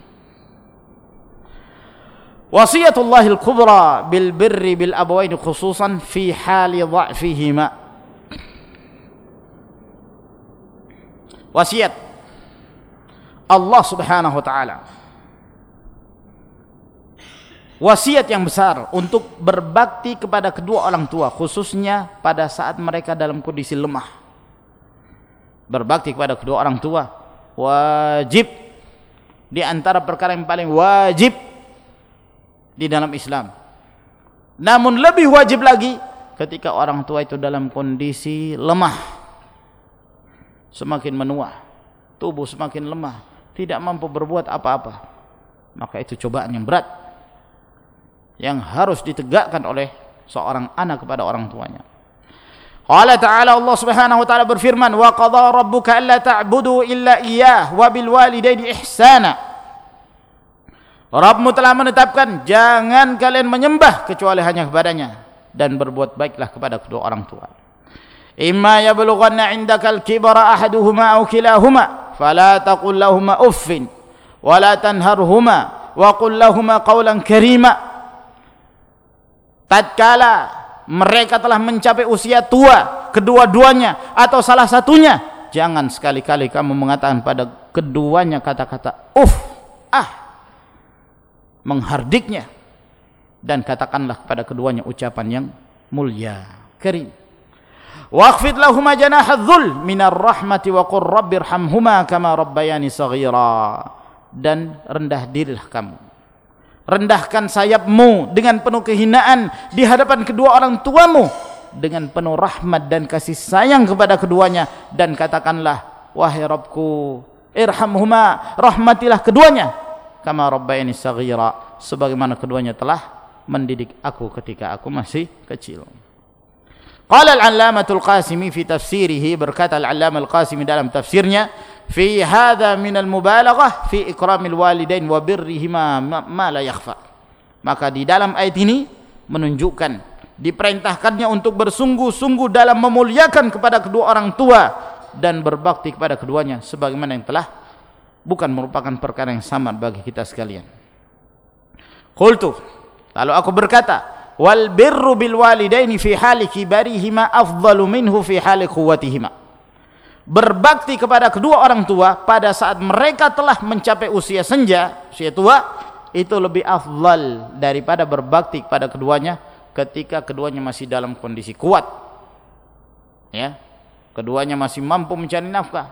Wasiyatullahil kubra bil birri bil abawain khususan fi hali dha'fihima. Wasiat Allah Subhanahu wa taala, wasiat yang besar untuk berbakti kepada kedua orang tua, khususnya pada saat mereka dalam kondisi lemah. Berbakti kepada kedua orang tua wajib, di antara perkara yang paling wajib di dalam Islam. Namun lebih wajib lagi ketika orang tua itu dalam kondisi lemah, semakin menua, tubuh semakin lemah, tidak mampu berbuat apa-apa, maka itu cobaan yang berat yang harus ditegakkan oleh seorang anak kepada orang tuanya. Qala ta'ala, Allah Subhanahu wa ta'ala berfirman, wa qadha rabbuka alla ta'budu illa iyyah wa bil walidaini ihsana. Rabbmu telah menetapkan jangan kalian menyembah kecuali hanya kepadanya, dan berbuat baiklah kepada kedua orang tua. Imma yablughanna 'indaka al-kibara ahaduhuma aw kilahuma fala taqul lahumā uffin wa la tanharhumā wa qul lahumā qawlan karīmā. Tatkala mereka telah mencapai usia tua, kedua-duanya atau salah satunya, jangan sekali-kali kamu mengatakan pada keduanya kata-kata uff, ah, menghardiknya, dan katakanlah kepada keduanya ucapan yang mulia, karim. Waqfid lahuma janahadz dzul minar rahmati wa qur rabbirhamhuma kama rabbayani shaghira. Dan rendah dirilah kamu, rendahkan sayapmu dengan penuh kehinaan di hadapan kedua orang tuamu, dengan penuh rahmat dan kasih sayang kepada keduanya, dan katakanlah, wahai Rabbku, irhamhuma, rahmatilah keduanya, kama rabbayani saghira, sebagaimana keduanya telah mendidik aku ketika aku masih kecil. Qala al-'allamatul Qasimi fi tafsirihi, berkata al-'allamah al-Qasimi dalam tafsirnya, fi hadha min al-mubalaghah fi ikramil walidain wa birrihima ma la yakhfa. Maka di dalam ayat ini menunjukkan diperintahkannya untuk bersungguh-sungguh dalam memuliakan kepada kedua orang tua dan berbakti kepada keduanya, sebagaimana yang telah bukan merupakan perkara yang samar bagi kita sekalian. Qultu, lalu aku berkata, wal birru bil walidaini fi hali kibarihima afdalu minhu fi hali quwwatihima. Berbakti kepada kedua orang tua pada saat mereka telah mencapai usia senja, usia tua, itu lebih afdal daripada berbakti kepada keduanya ketika keduanya masih dalam kondisi kuat. Ya, keduanya masih mampu mencari nafkah.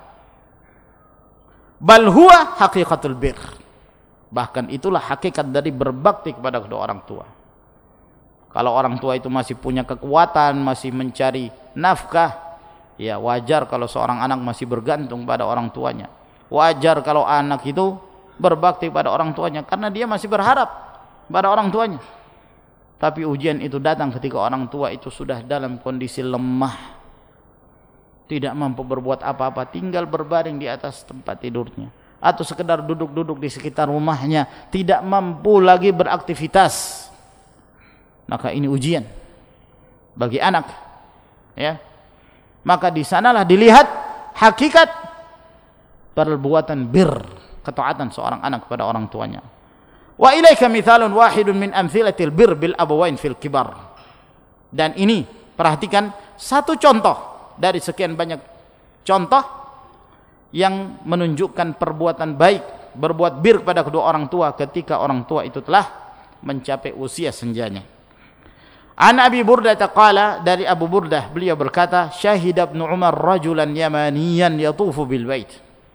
Bal huwa haqiqatul bir. Bahkan itulah hakikat dari berbakti kepada kedua orang tua. Kalau orang tua itu masih punya kekuatan, masih mencari nafkah, ya wajar kalau seorang anak masih bergantung pada orang tuanya. Wajar kalau anak itu berbakti pada orang tuanya karena dia masih berharap pada orang tuanya. Tapi ujian itu datang ketika orang tua itu sudah dalam kondisi lemah, tidak mampu berbuat apa-apa, tinggal berbaring di atas tempat tidurnya, atau sekedar duduk-duduk di sekitar rumahnya, tidak mampu lagi beraktivitas. Maka ini ujian bagi anak, ya. Maka di sanalah dilihat hakikat perbuatan bir, ketaatan seorang anak kepada orang tuanya. Wa ilaika mithalun wahidun min amthilatil bir bil abawain fil kibar. Dan ini perhatikan satu contoh dari sekian banyak contoh yang menunjukkan perbuatan baik, berbuat bir kepada kedua orang tua ketika orang tua itu telah mencapai usia senjanya. An Abi Burdah qala, dari Abu Burdah beliau berkata, syahida Ibnu Umar rajulan yamaniyan yatufu bil bait.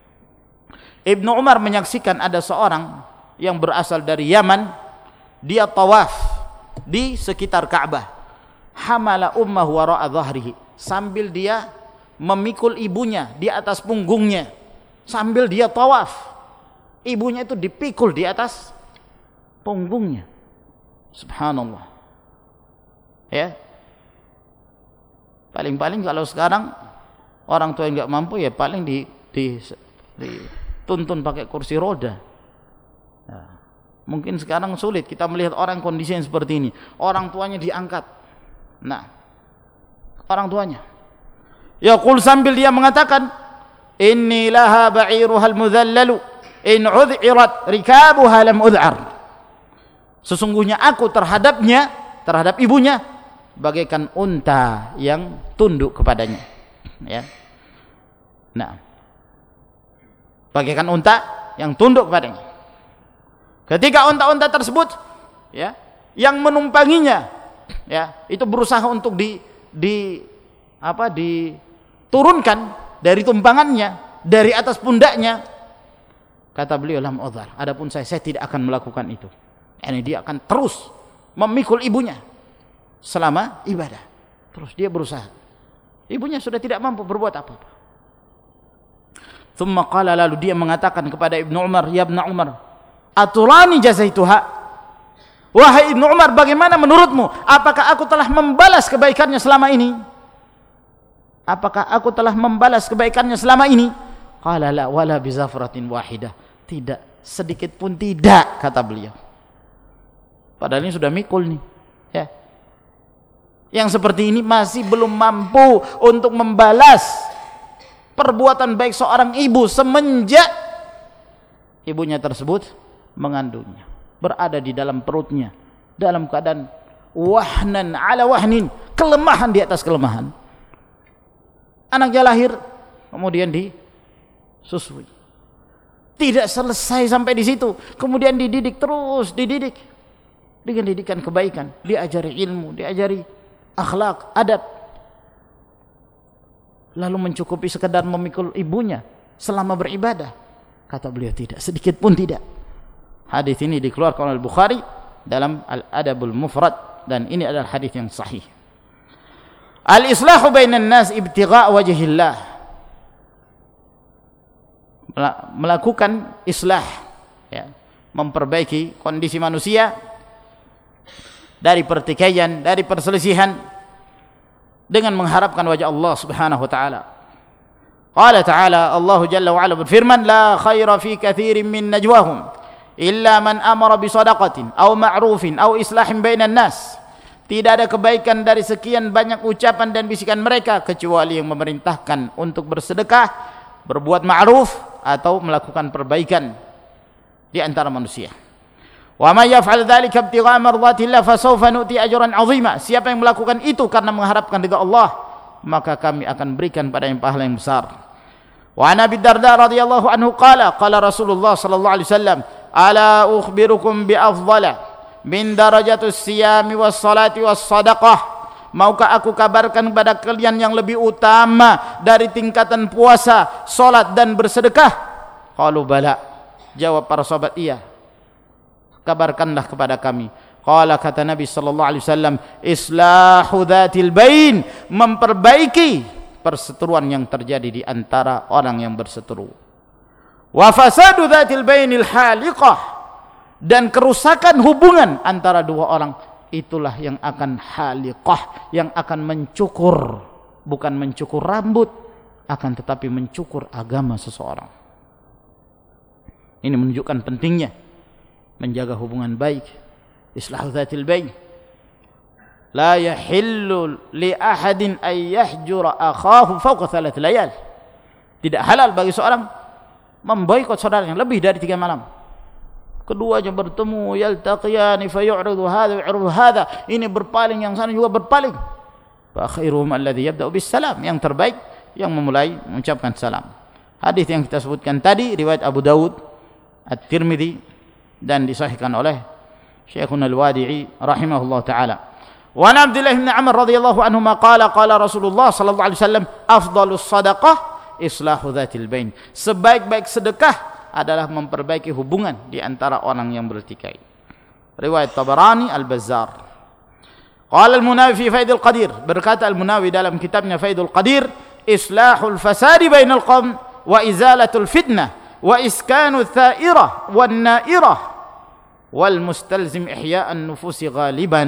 Ibnu Umar menyaksikan ada seorang yang berasal dari Yaman, dia tawaf di sekitar Ka'bah. Hamala ummahu wara'a dhahrihi, sambil dia memikul ibunya di atas punggungnya sambil dia tawaf. Ibunya itu dipikul di atas punggungnya. Subhanallah. Ya, paling-paling kalau sekarang orang tua yang nggak mampu ya paling di, di, dituntun pakai kursi roda. Ya, mungkin sekarang sulit kita melihat orang kondisi yang seperti ini, orang tuanya diangkat. Nah, orang tuanya yaqul, sambil dia mengatakan, inni laha ba'iruhal mudhallalu in udhirat rikabuha lam udhar. Sesungguhnya aku terhadapnya, terhadap ibunya, bagaikan unta yang tunduk kepadanya, ya. Nah, bagaikan unta yang tunduk kepadanya. Ketika unta-unta tersebut, ya, yang menumpanginya, ya, itu berusaha untuk di, di apa, diturunkan dari tumpangannya, dari atas pundaknya, kata beliau, lam udhar, adapun saya, saya tidak akan melakukan itu. Yani dia akan terus memikul ibunya selama ibadah. Terus dia berusaha. Ibunya sudah tidak mampu berbuat apa-apa. Thumma qala, lalu dia mengatakan kepada Ibnu Umar, ya Ibnu Umar, aturani jazaituha. Wahai Ibnu Umar, bagaimana menurutmu? Apakah aku telah membalas kebaikannya selama ini? Apakah aku telah membalas kebaikannya selama ini? Qala la wala bizafratin wahidah. Tidak, sedikit pun tidak, kata beliau. Padahal ini sudah mikul nih, ya. Yang seperti ini masih belum mampu untuk membalas perbuatan baik seorang ibu semenjak ibunya tersebut mengandungnya, berada di dalam perutnya dalam keadaan wahnan ala wahnin, kelemahan di atas kelemahan. Anaknya lahir kemudian disusui. Tidak selesai sampai di situ, kemudian dididik terus, dididik dengan didikan kebaikan, diajari ilmu, diajari akhlak, adab. Lalu mencukupi sekedar memikul ibunya selama beribadah? Kata beliau, tidak, sedikit pun tidak. Hadis ini dikeluarkan oleh Bukhari dalam Al-Adabul Mufrad, dan ini adalah hadis yang sahih. Al-islahu bainan nas ibtigha' wajhillah, melakukan islah, ya, memperbaiki kondisi manusia dari pertikaian, dari perselisihan, dengan mengharapkan wajah Allah Subhanahu wa taala. Qala ta'ala, Allah Jalla wa Ala berfirman, la khaira fi katsirin min najwahum illa man amara bi shadaqatin aw ma'rufin aw islahin bainan nas. Tidak ada kebaikan dari sekian banyak ucapan dan bisikan mereka kecuali yang memerintahkan untuk bersedekah, berbuat ma'ruf atau melakukan perbaikan di antara manusia. Wa may yaf'al dzalika ibtigha'a mardhatillah fasawfa nu'ti ajran 'azima. Siapa yang melakukan itu karena mengharapkan ridha Allah, maka kami akan berikan pada yang pahala yang besar. Wa an Abi Darda radhiyallahu anhu qala qala Rasulullah sallallahu alaihi wasallam, ala ukhbirukum bi afdhala min darajatus siyami was salati was sadaqah. Maukah aku kabarkan kepada kalian yang lebih utama dari tingkatan puasa, salat dan bersedekah? Qalu bala. Jawab para sahabat, iya. Kabarkanlah kepada kami. Qala, kata Nabi sallallahu alaihi wasallam, islahu dzatil bain, memperbaiki perseteruan yang terjadi di antara orang yang berseteru. Wa fasadu dzatil bainil haliqah, dan kerusakan hubungan antara dua orang itulah yang akan haliqah, yang akan mencukur, bukan mencukur rambut, akan tetapi mencukur agama seseorang. Ini menunjukkan pentingnya menjaga hubungan baik, islahu dzatil bain. La yahillu li ahadin ay yahjura akhahu fawqa thalath layal. Tidak halal bagi seorang memboikot saudaranya lebih dari tiga malam. Keduanya bertemu, yaltaqiyani fayu'ridu hadha wa yu'ridu hadha, ini berpaling, yang sana juga berpaling. Fa khairuhum alladhi yabda'u bis salam, yang terbaik yang memulai mengucapkan salam. Hadis yang kita sebutkan tadi riwayat Abu Dawud, At-Tirmidzi, dan disahihkan oleh Syekhuna Al-Wadi'i rahimahullah taala. Wa an Abdullah bin Amr radhiyallahu anhu qala qala Rasulullah sallallahu alaihi wasallam, afdhalus shadaqah islahu dzatil bain. Sebaik-baik sedekah adalah memperbaiki hubungan di antara orang yang bertikai. Riwayat Tabarani, Al-Bazzar. Qala Al-Munawi fi Faidul Qadir, berkata Al-Munawi dalam kitabnya Faidul Qadir, islahul fasadi bainal qaum wa izalatul fitnah wa iskanu thairah wan nairah wal mustalzim ihya'an nufusi ghaliban.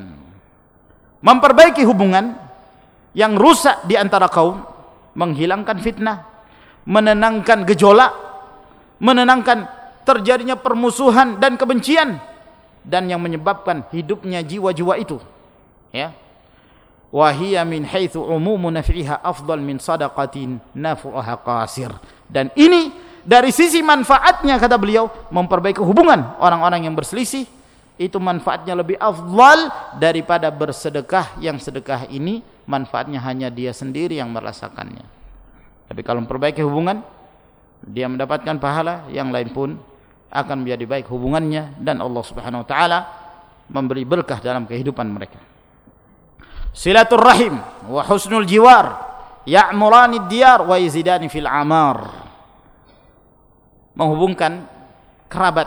Memperbaiki hubungan yang rusak di antara kaum, menghilangkan fitnah, menenangkan gejolak, menenangkan terjadinya permusuhan dan kebencian, dan yang menyebabkan hidupnya jiwa-jiwa itu, ya. Wa hiya min haitsu umumu naf'iha afdal min sadaqatin nafu'aha qasir. Dan ini dari sisi manfaatnya, kata beliau, memperbaiki hubungan orang-orang yang berselisih itu manfaatnya lebih afdal daripada bersedekah, yang sedekah ini manfaatnya hanya dia sendiri yang merasakannya. Tapi kalau memperbaiki hubungan, dia mendapatkan pahala, yang lain pun akan menjadi baik hubungannya, dan Allah Subhanahu wa taala memberi berkah dalam kehidupan mereka. Silaturrahim wa husnul jiwar ya'murani diyar wa yazidani fil amar. Menghubungkan kerabat,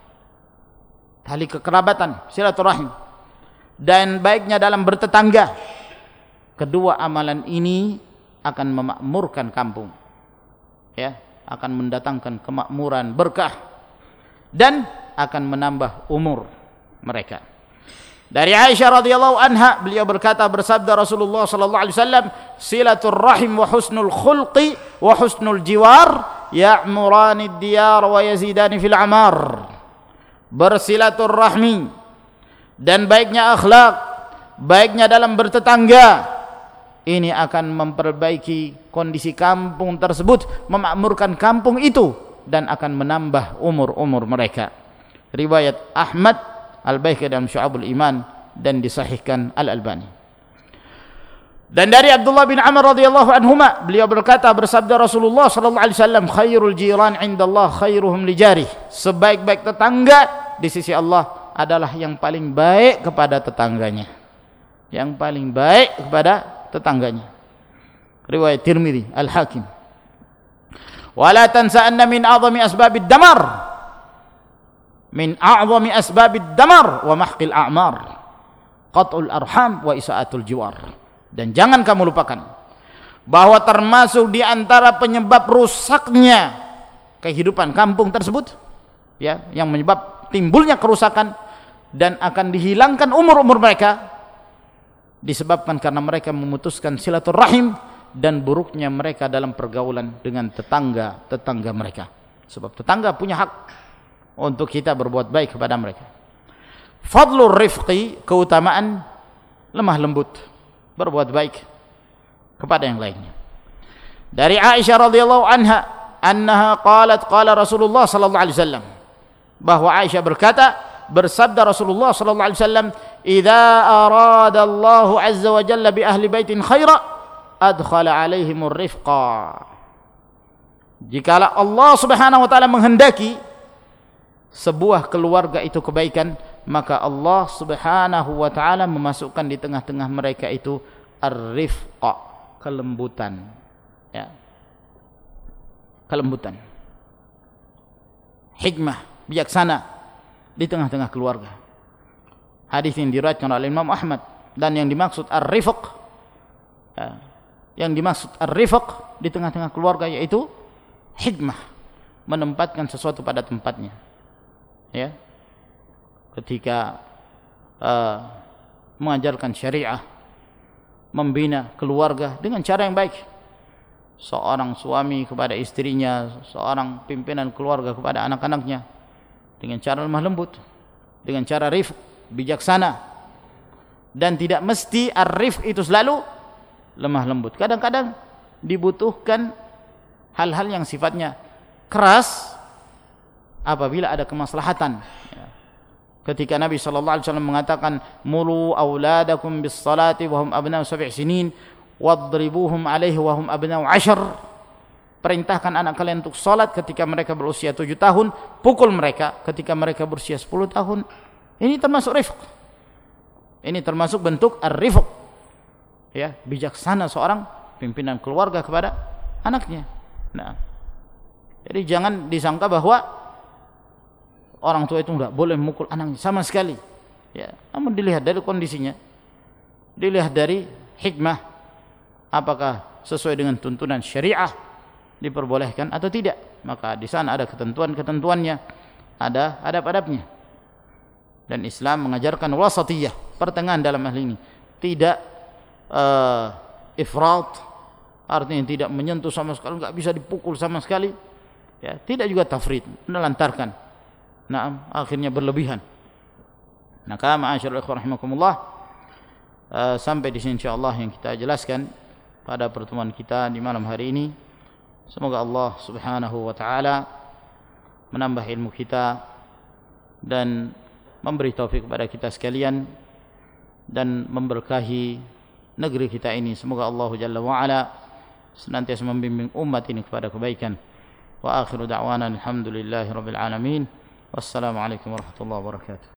tali kekerabatan, silaturahim, dan baiknya dalam bertetangga. Kedua amalan ini akan memakmurkan kampung, ya, akan mendatangkan kemakmuran, berkah, dan akan menambah umur mereka. Dari Aisyah radhiyallahu anha, beliau berkata, bersabda Rasulullah sallallahu alaihi wasallam, silaturrahim wa husnul khulqi wa husnul jiwar ya'murani diyar wa yazidani fil amar. Bersilaturrahmi dan baiknya akhlak, baiknya dalam bertetangga, ini akan memperbaiki kondisi kampung tersebut, memakmurkan kampung itu, dan akan menambah umur-umur mereka. Riwayat Ahmad, Al-Baihaqi dalam Syu'abul Iman, dan disahihkan Al-Albani. Dan dari Abdullah bin Amr radhiyallahu anhuma, beliau berkata, bersabda Rasulullah sallallahu alaihi wasallam, khairul jiran indallah khairuhum li jarih. Sebaik-baik tetangga di sisi Allah adalah yang paling baik kepada tetangganya. Yang paling baik kepada tetangganya. Riwayat Tirmidzi, Al-Hakim. Wala tansa anna min a'zami asbabid damar min a'zami asbabid damar wa mahqil a'mar qat'ul arham wa isa'atul jiwar. Dan jangan kamu lupakan bahwa termasuk di antara penyebab rusaknya kehidupan kampung tersebut ya, yang menyebab timbulnya kerusakan dan akan dihilangkan umur-umur mereka disebabkan karena mereka memutuskan silaturahim dan buruknya mereka dalam pergaulan dengan tetangga-tetangga mereka. Sebab tetangga punya hak untuk kita berbuat baik kepada mereka. Fadlur rifqi, keutamaan lemah lembut, berbuat baik kepada yang lainnya. Dari Aisyah radhiyallahu anha, annaha qalat qala Rasulullah sallallahu alaihi wasallam, bahwa Aisyah berkata, bersabda Rasulullah sallallahu alaihi wasallam, "Idza arada Allahu azza wa jalla bi ahli baitin khaira, adkhala alaihimur rifqa." Jikalau Allah Subhanahu wa taala menghendaki sebuah keluarga itu kebaikan, maka Allah Subhanahu wa taala memasukkan di tengah-tengah mereka itu ar-rifqa, kelembutan, ya. Kelembutan. Hikmah, bijaksana di tengah-tengah keluarga. Hadis yang diriwayatkan oleh Imam Ahmad, dan yang dimaksud ar-rifq, ya, yang dimaksud ar-rifq di tengah-tengah keluarga yaitu hikmah, menempatkan sesuatu pada tempatnya, ya, ketika uh, mengajarkan syariah, membina keluarga dengan cara yang baik. Seorang suami kepada istrinya, seorang pimpinan keluarga kepada anak-anaknya dengan cara lemah lembut, dengan cara rifq, bijaksana. Dan tidak mesti ar-rifq itu selalu lemah lembut. Kadang-kadang dibutuhkan hal-hal yang sifatnya keras apabila ada kemaslahatan. Ketika Nabi sallallahu alaihi wasallam mengatakan, "Mulu auladakum bis salati wa hum abna'u sab'i sinin wadribuhum 'alaihi wa hum abna'u 'ashar." Perintahkan anak kalian untuk salat ketika mereka berusia tujuh tahun, pukul mereka ketika mereka berusia sepuluh tahun. Ini termasuk rifq. Ini termasuk bentuk ar-rifq. Ya, bijaksana seorang pimpinan keluarga kepada anaknya. Nah, jadi jangan disangka bahwa orang tua itu enggak boleh memukul anaknya sama sekali. Ya, namun dilihat dari kondisinya, dilihat dari hikmah, apakah sesuai dengan tuntunan syariah diperbolehkan atau tidak. Maka di sana ada ketentuan-ketentuannya, ada adab-adabnya. Dan Islam mengajarkan wasatiyah, pertengahan dalam hal ini. Tidak uh, ifrat, artinya tidak menyentuh sama sekali, enggak bisa dipukul sama sekali. Ya, tidak juga tafrid, menelantarkan. Nah, akhirnya berlebihan. Maka ma'asyiral ikhwan rahimakumullah, uh, sampai di sini insyaallah yang kita jelaskan pada pertemuan kita di malam hari ini. Semoga Allah Subhanahu wa taala menambah ilmu kita dan memberi taufik kepada kita sekalian dan memberkahi negeri kita ini. Semoga Allah Jalla wa ala senantiasa membimbing umat ini kepada kebaikan. Wa akhiru da'wana alhamdulillahi rabbil alamin. Wassalamualaikum warahmatullahi wabarakatuh.